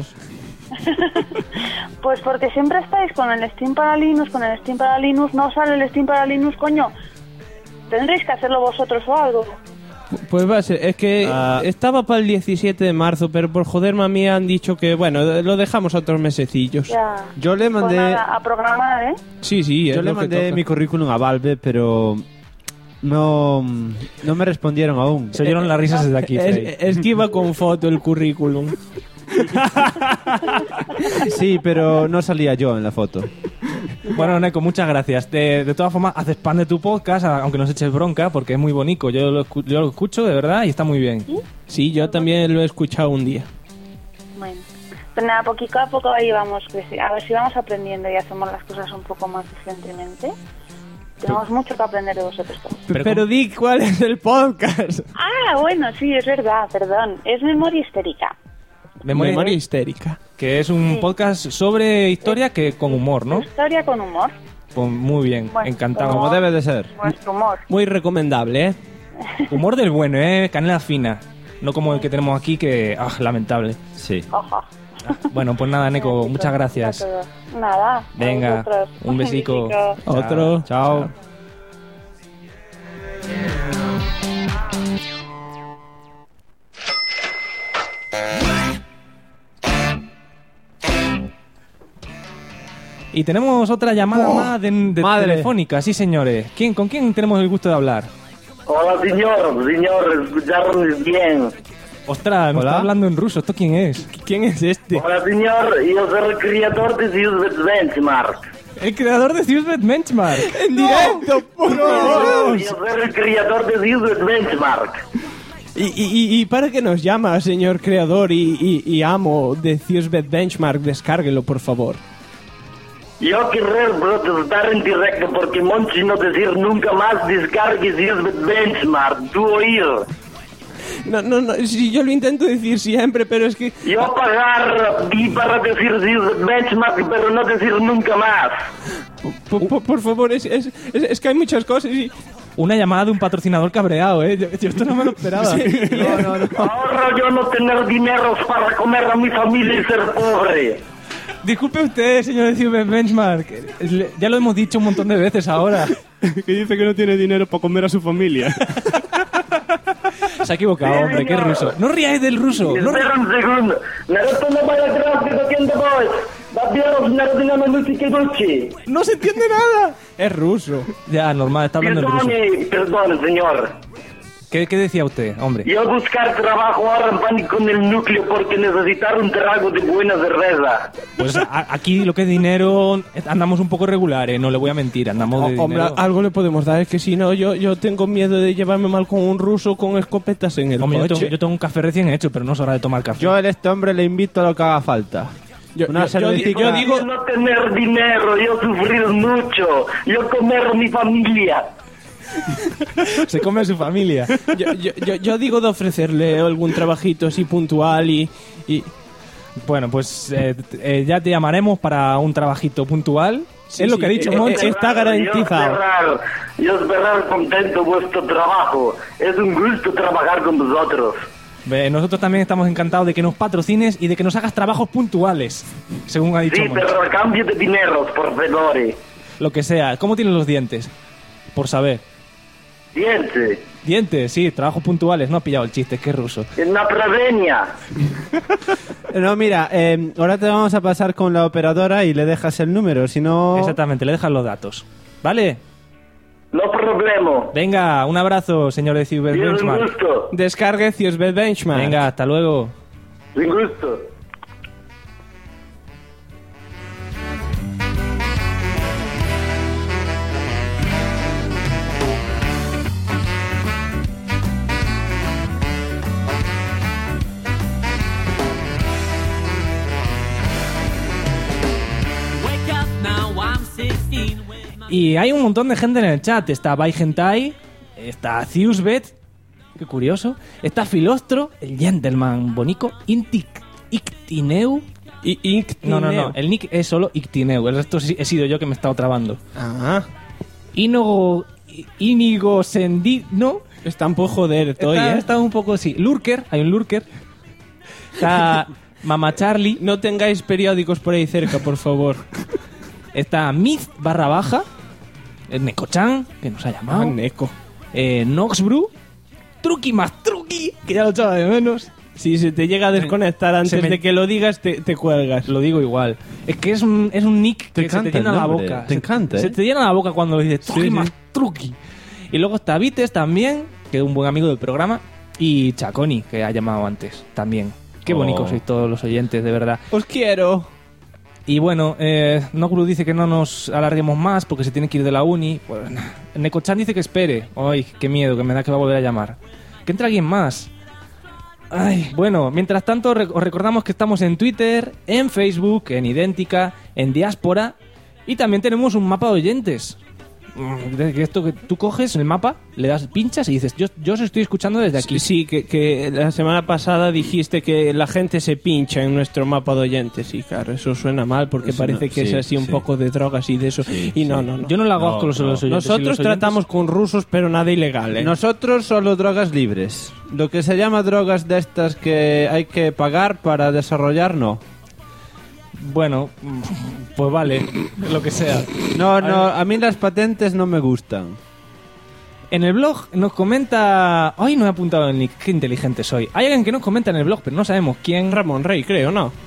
Speaker 14: Pues porque siempre estáis con el Steam para Linux, no sale el Steam para Linux, coño. Tendréis que hacerlo vosotros o algo.
Speaker 2: Pues va a ser, es que estaba para el 17 de marzo, pero por joderme a mí han dicho que, bueno, lo dejamos a otros mesecillos.
Speaker 14: Ya.
Speaker 7: Yo le
Speaker 14: Pues
Speaker 7: mandé...
Speaker 14: nada, a programar, ¿eh?
Speaker 2: Sí, es
Speaker 7: Yo le
Speaker 2: lo que
Speaker 7: mandé
Speaker 2: toca.
Speaker 7: mi currículum a Valve, pero no me respondieron aún.
Speaker 1: Se oyeron las risas desde aquí, Frey.
Speaker 2: Es que iba con foto el currículum.
Speaker 7: Sí, pero no salía yo en la foto.
Speaker 1: Bueno, Neko, muchas gracias. De todas formas, haz spam de tu podcast, aunque nos eches bronca, porque es muy bonito. Yo lo escucho de verdad y está muy bien.
Speaker 2: Sí, yo también lo he escuchado un día.
Speaker 14: Bueno, pues nada, poquito a poco ahí vamos, a ver si vamos aprendiendo y hacemos las cosas un poco más eficientemente. Tenemos mucho que aprender de vosotros todos.
Speaker 2: Pero di cuál es el podcast.
Speaker 14: Ah, bueno, sí, es verdad, perdón. Es Memoria Histérica.
Speaker 2: Memoria histérica.
Speaker 1: Que es un podcast sobre historia que con humor, ¿no?
Speaker 14: Historia con humor.
Speaker 1: Pues muy bien,
Speaker 14: Bueno,
Speaker 1: encantado.
Speaker 14: como
Speaker 7: debe de ser.
Speaker 14: Nuestro humor.
Speaker 2: Muy recomendable, ¿eh?
Speaker 1: Humor del bueno, canela fina. No como el que tenemos aquí, que... lamentable.
Speaker 7: Sí.
Speaker 14: Ojo.
Speaker 1: Bueno, pues nada, Neko, muchas gracias.
Speaker 14: Nada. a
Speaker 1: Venga,
Speaker 14: vosotros.
Speaker 1: un besico.
Speaker 2: Otro.
Speaker 1: Chao. Y tenemos otra llamada más de telefónica, sí señores. ¿Con quién tenemos el gusto de hablar?
Speaker 15: Hola señor, escucharnos bien.
Speaker 1: Ostras, me está hablando en ruso. ¿Esto quién es? ¿Quién es este?
Speaker 15: Hola señor, yo soy el creador de Zeusbet Benchmark.
Speaker 1: ¿El creador de Zeusbet Benchmark?
Speaker 2: ¡En directo, por favor!
Speaker 15: Yo soy el creador de Zeusbet Benchmark.
Speaker 2: ¿Y para qué nos llama, señor creador y amo de Zeusbet Benchmark? Descárguelo, por favor.
Speaker 15: Yo querré protestar en directo porque Monchi no decir nunca más descargue Zeusbet Benchmark. ¿Tú oír?
Speaker 2: No, sí, yo lo intento decir siempre, pero es que...
Speaker 15: Yo pagar y para decir Zeusbet Benchmark, pero no decir nunca más.
Speaker 2: Por favor, es que hay muchas cosas y...
Speaker 1: Una llamada de un patrocinador cabreado, ¿eh? Yo esto no me lo esperaba.
Speaker 2: Sí.
Speaker 15: No. Ahora yo no tener dinero para comer a mi familia y ser pobre.
Speaker 1: Disculpe usted, señor de Zeusbet Benchmark. Ya lo hemos dicho un montón de veces ahora.
Speaker 3: Que dice que no tiene dinero para comer a su familia.
Speaker 1: Se ha equivocado, hombre, qué ruso. No ríais del ruso.
Speaker 15: Espera un segundo. Naruto no vaya atrás, que no entiendo vos.
Speaker 1: No se entiende nada.
Speaker 2: Es ruso.
Speaker 1: Ya, normal, está hablando en ruso.
Speaker 15: Perdone, señor.
Speaker 1: ¿Qué decía usted, hombre?
Speaker 15: Yo buscar trabajo ahora en Pánico en el Núcleo porque necesitar un trago de buena cerveza.
Speaker 1: Pues aquí lo que es dinero, andamos un poco regulares, no le voy a mentir, andamos de
Speaker 2: hombre,
Speaker 1: dinero.
Speaker 2: algo le podemos dar, es que si no, yo tengo miedo de llevarme mal con un ruso con escopetas en el coche.
Speaker 1: Yo tengo un café recién hecho, pero no es hora de tomar café.
Speaker 7: Yo a este hombre le invito a lo que haga falta.
Speaker 2: Yo digo...
Speaker 15: Yo no tener dinero, yo sufrir mucho, yo comer mi familia.
Speaker 1: Se come a su familia.
Speaker 2: Yo digo de ofrecerle algún trabajito así puntual y...
Speaker 1: Bueno, pues ya te llamaremos para un trabajito puntual. Sí, es lo que ha dicho Monchi, está garantizado.
Speaker 15: Yo esperar contento vuestro trabajo. Es un gusto trabajar con vosotros.
Speaker 1: Nosotros también estamos encantados de que nos patrocines y de que nos hagas trabajos puntuales, según ha dicho Monchi.
Speaker 15: Sí, pero a cambio de dinero, por favor.
Speaker 1: Lo que sea. ¿Cómo tienen los dientes? Por saber. Dientes, sí, trabajos puntuales. No ha pillado el chiste, es que es ruso.
Speaker 15: En la Pradeña.
Speaker 7: No, mira, ahora te vamos a pasar con la operadora y le dejas el número, si no...
Speaker 1: Exactamente, le dejas los datos. ¿Vale?
Speaker 15: No problema.
Speaker 1: Venga, un abrazo, señor de Zeusbet Benchmark.
Speaker 15: Un gusto.
Speaker 2: Descargue Zeusbet Benchmark.
Speaker 1: Venga, hasta luego.
Speaker 15: Un gusto.
Speaker 1: Y hay un montón de gente en el chat. Está Baigentai, está Zeusbet, qué curioso. Está Filostro, el gentleman bonico, Ictineu. No, el nick es solo Ictineu. El resto he sido yo que me he estado trabando. Íñigo Sendino.
Speaker 2: Está un poco joder,
Speaker 1: está un poco, sí. Lurker, hay un Lurker. Está Mama Charlie.
Speaker 2: No tengáis periódicos por ahí cerca, por favor.
Speaker 1: Está Myth _, el Neko-chan, que nos ha llamado.
Speaker 2: Neko.
Speaker 1: Noxbrew, Truqui más Truqui, que ya lo echaba de menos.
Speaker 2: Si se te llega a desconectar antes de que lo digas, te cuelgas.
Speaker 1: Lo digo igual. Es que es un nick que se te llena la boca.
Speaker 7: Te encanta,
Speaker 1: Se te llena la boca cuando lo dices Truqui más Truqui. Y luego está Vites también, que es un buen amigo del programa. Y Chaconi, que ha llamado antes también. Qué bonitos sois todos los oyentes, de verdad.
Speaker 2: Os quiero.
Speaker 1: Y bueno, Nokuru dice que no nos alarguemos más porque se tiene que ir de la uni. Pues, Neko-chan dice que espere. Ay, qué miedo, que me da que va a volver a llamar. Que entre alguien más. Ay, bueno, mientras tanto os recordamos que estamos en Twitter, en Facebook, en Idéntica, en Diáspora y también tenemos un mapa de oyentes. Esto que tú coges el mapa, le das pinchas y dices, yo os estoy escuchando desde aquí.
Speaker 2: Sí, que la semana pasada dijiste que la gente se pincha en nuestro mapa de oyentes. Y claro, eso suena mal porque eso parece que es así un poco de drogas y de eso. No.
Speaker 1: Yo no lo hago con los oyentes.
Speaker 2: Nosotros tratamos con rusos, pero nada ilegal, ¿eh?
Speaker 7: Nosotros solo drogas libres. Lo que se llama drogas de estas que hay que pagar para desarrollar, no.
Speaker 1: Bueno, pues vale, lo que sea.
Speaker 7: No, a mí las patentes no me gustan.
Speaker 1: En el blog nos comenta... Ay, no he apuntado el nick, qué inteligente soy. Hay alguien que nos comenta en el blog, pero no sabemos quién.
Speaker 2: Ramón Rey, creo, ¿no?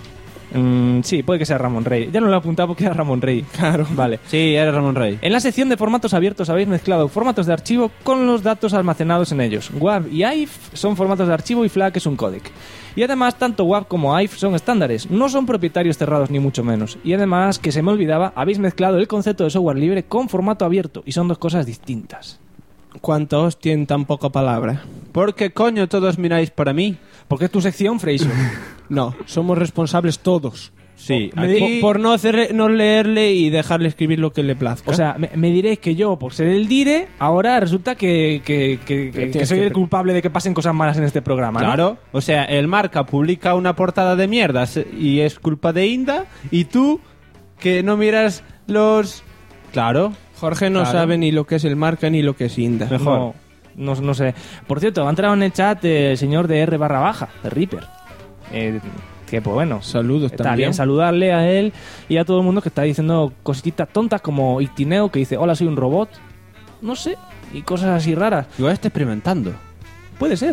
Speaker 1: Sí, puede que sea Ramón Rey. Ya no lo he apuntado porque era Ramón Rey.
Speaker 2: Claro.
Speaker 1: Vale.
Speaker 7: Sí, era Ramón Rey.
Speaker 1: En la sección de formatos abiertos habéis mezclado formatos de archivo con los datos almacenados en ellos. WAV y AIF son formatos de archivo y FLAC es un códec. Y además, tanto WAV como AIF son estándares, no son propietarios cerrados ni mucho menos. Y además, que se me olvidaba, habéis mezclado el concepto de software libre con formato abierto, y son dos cosas distintas.
Speaker 2: ¿Cuánta hostia en tan poca palabra?
Speaker 7: ¿Por qué coño todos miráis para mí?
Speaker 1: Porque es tu sección, Freixo.
Speaker 2: No, somos responsables todos.
Speaker 7: Sí,
Speaker 2: por no leerle y dejarle escribir lo que le plazca.
Speaker 1: O sea, me diréis que yo, por ser el dire, ahora resulta que soy el culpable de que pasen cosas malas en este programa, ¿no?
Speaker 7: Claro, o sea, el Marca publica una portada de mierdas y es culpa de Inda, y tú, que no miras los... Claro.
Speaker 2: Jorge no sabe ni lo que es el Marca ni lo que es Inda.
Speaker 1: Mejor. No sé. Por cierto, ha entrado en el chat el señor de R_, de Reaper. Que pues bueno,
Speaker 2: saludos
Speaker 1: está
Speaker 2: también.
Speaker 1: Bien saludarle a él y a todo el mundo que está diciendo cositas tontas como Ictineo, que dice hola, soy un robot, no sé, y cosas así raras.
Speaker 7: Igual está experimentando.
Speaker 1: Puede ser.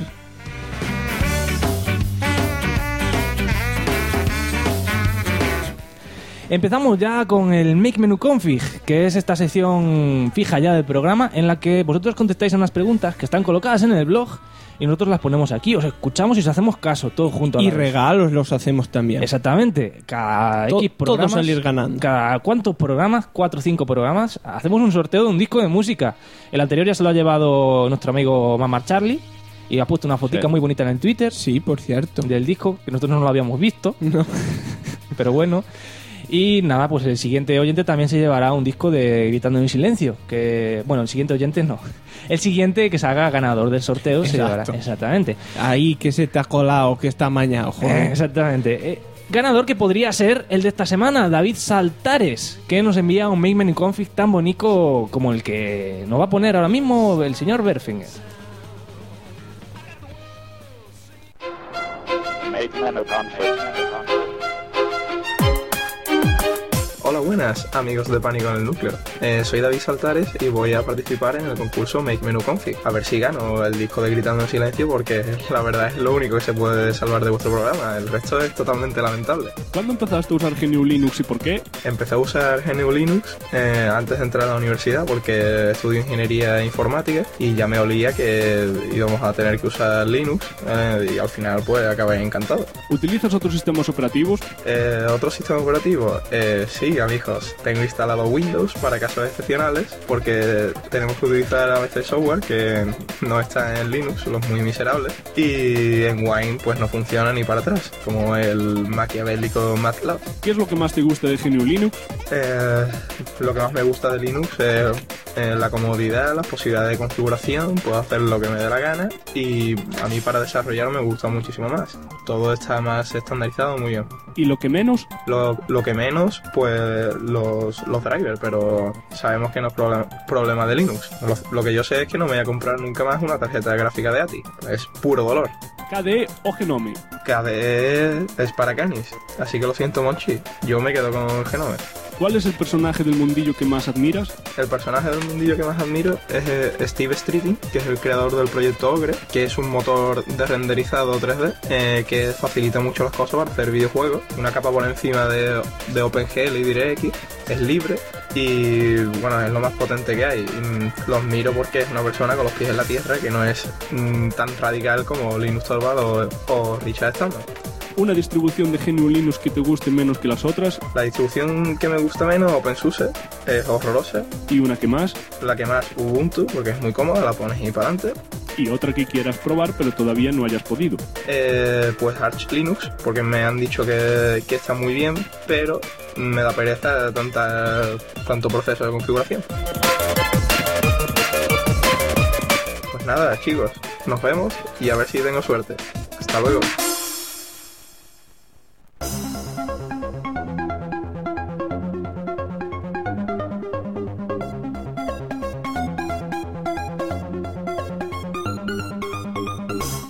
Speaker 1: Empezamos ya con el Make Menu Config, que es esta sección fija ya del programa en la que vosotros contestáis a unas preguntas que están colocadas en el blog y nosotros las ponemos aquí, os escuchamos y os hacemos caso, todos juntos.
Speaker 2: Y regalos los hacemos también.
Speaker 1: Exactamente. Cada X programas,
Speaker 2: todos salir ganando.
Speaker 1: Cada ¿cuántos programas? 4 o 5 programas. Hacemos un sorteo de un disco de música. El anterior ya se lo ha llevado nuestro amigo Mamar Charlie y ha puesto una fotica muy bonita en el Twitter.
Speaker 2: Sí, por cierto.
Speaker 1: Del disco, que nosotros no lo habíamos visto.
Speaker 2: No.
Speaker 1: Pero bueno. Y nada, pues el siguiente oyente también se llevará un disco de Gritando en Silencio. Que, bueno, el siguiente oyente no. El siguiente que se haga ganador del sorteo se llevará. Exactamente.
Speaker 2: Ahí que se te ha colado, que está amañado, joder.
Speaker 1: Exactamente. Ganador que podría ser el de esta semana, David Saltares, que nos envía un Make Menu Config tan bonito como el que nos va a poner ahora mismo el señor Berfinger.
Speaker 16: Make Menu Config.
Speaker 17: Hola, buenas amigos de Pánico en el Núcleo. Soy David Saltares y voy a participar en el concurso Make Menu Config. A ver si gano el disco de Gritando en Silencio, porque la verdad es lo único que se puede salvar de vuestro programa. El resto es totalmente lamentable.
Speaker 3: ¿Cuándo empezaste a usar GNU Linux y por qué?
Speaker 17: Empecé a usar GNU Linux antes de entrar a la universidad, porque estudio ingeniería informática y ya me olía que íbamos a tener que usar Linux y al final pues acabé encantado.
Speaker 3: ¿Utilizas otros sistemas operativos?
Speaker 17: ¿Otro sistema operativo? Sí, amigos, tengo instalado Windows para casos excepcionales, porque tenemos que utilizar a veces software que no está en Linux, los muy miserables, y en Wine pues no funciona ni para atrás, como el maquiavélico MATLAB.
Speaker 3: ¿Qué es lo que más te gusta de GNU Linux?
Speaker 17: Lo que más me gusta de Linux es la comodidad, las posibilidades de configuración, puedo hacer lo que me dé la gana, y a mí para desarrollar me gusta muchísimo más. Todo está más estandarizado, muy bien.
Speaker 3: ¿Y lo que menos?
Speaker 17: Lo que menos, pues los drivers, pero sabemos que no es problema de Linux. Lo que yo sé es que no me voy a comprar nunca más una tarjeta gráfica de ATI. Es puro dolor.
Speaker 3: KDE o Genome.
Speaker 17: KDE es para canis, así que lo siento, Monchi. Yo me quedo con el Genome.
Speaker 3: ¿Cuál es el personaje del mundillo que más admiras?
Speaker 17: El personaje del mundillo que más admiro es Steve Streeting, que es el creador del proyecto Ogre, que es un motor de renderizado 3D que facilita mucho las cosas para hacer videojuegos. Una capa por encima de OpenGL y DirectX, es libre y bueno, es lo más potente que hay. Y lo admiro porque es una persona con los pies en la tierra, que no es tan radical como Linus Torvald o Richard Stallman.
Speaker 3: ¿Una distribución de GNU Linux que te guste menos que las otras?
Speaker 17: La distribución que me gusta menos, OpenSUSE, es horrorosa.
Speaker 3: ¿Y una que más?
Speaker 17: La que más, Ubuntu, porque es muy cómoda, la pones y para adelante.
Speaker 3: ¿Y otra que quieras probar pero todavía no hayas podido?
Speaker 17: Pues Arch Linux, porque me han dicho que está muy bien, pero me da pereza tanto proceso de configuración. Pues nada, chicos, nos vemos y a ver si tengo suerte. Hasta luego.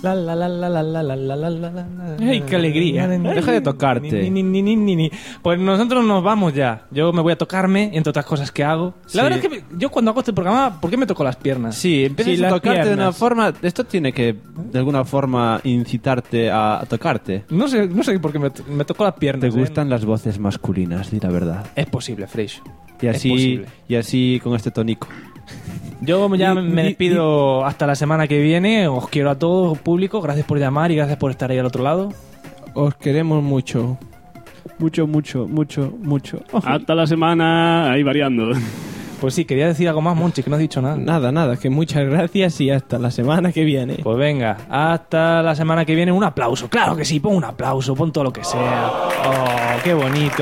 Speaker 2: ¡Ay, qué alegría!
Speaker 7: Deja de tocarte.
Speaker 1: Pues nosotros nos vamos ya. Yo me voy a tocarme, entre otras cosas que hago. La verdad es que yo cuando hago este programa, ¿por qué me toco las piernas?
Speaker 7: Sí, empiezas a tocarte de una forma... Esto tiene que, de alguna forma, incitarte a tocarte.
Speaker 1: No sé por qué me toco las piernas.
Speaker 7: ¿Te gustan las voces masculinas? Di la verdad.
Speaker 1: Es posible, Freixo.
Speaker 7: Y así con este tónico.
Speaker 1: Yo ya me despido hasta la semana que viene. Os quiero a todos, público. Gracias por llamar y gracias por estar ahí al otro lado.
Speaker 2: Os queremos mucho.
Speaker 7: Mucho.
Speaker 3: Hasta la semana, ahí variando.
Speaker 1: Pues sí, quería decir algo más, Monchi, que no has dicho nada.
Speaker 2: Nada, que muchas gracias y hasta la semana que viene.
Speaker 1: Pues venga, hasta la semana que viene. Un aplauso, claro que sí, pon un aplauso, pon todo lo que sea. Oh, qué bonito.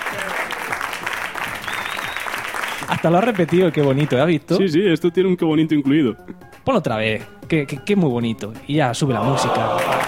Speaker 1: Hasta lo has repetido, qué bonito, ¿has visto?
Speaker 3: Sí, esto tiene un qué bonito incluido.
Speaker 1: Ponlo otra vez, que muy bonito. Y ya, sube la música.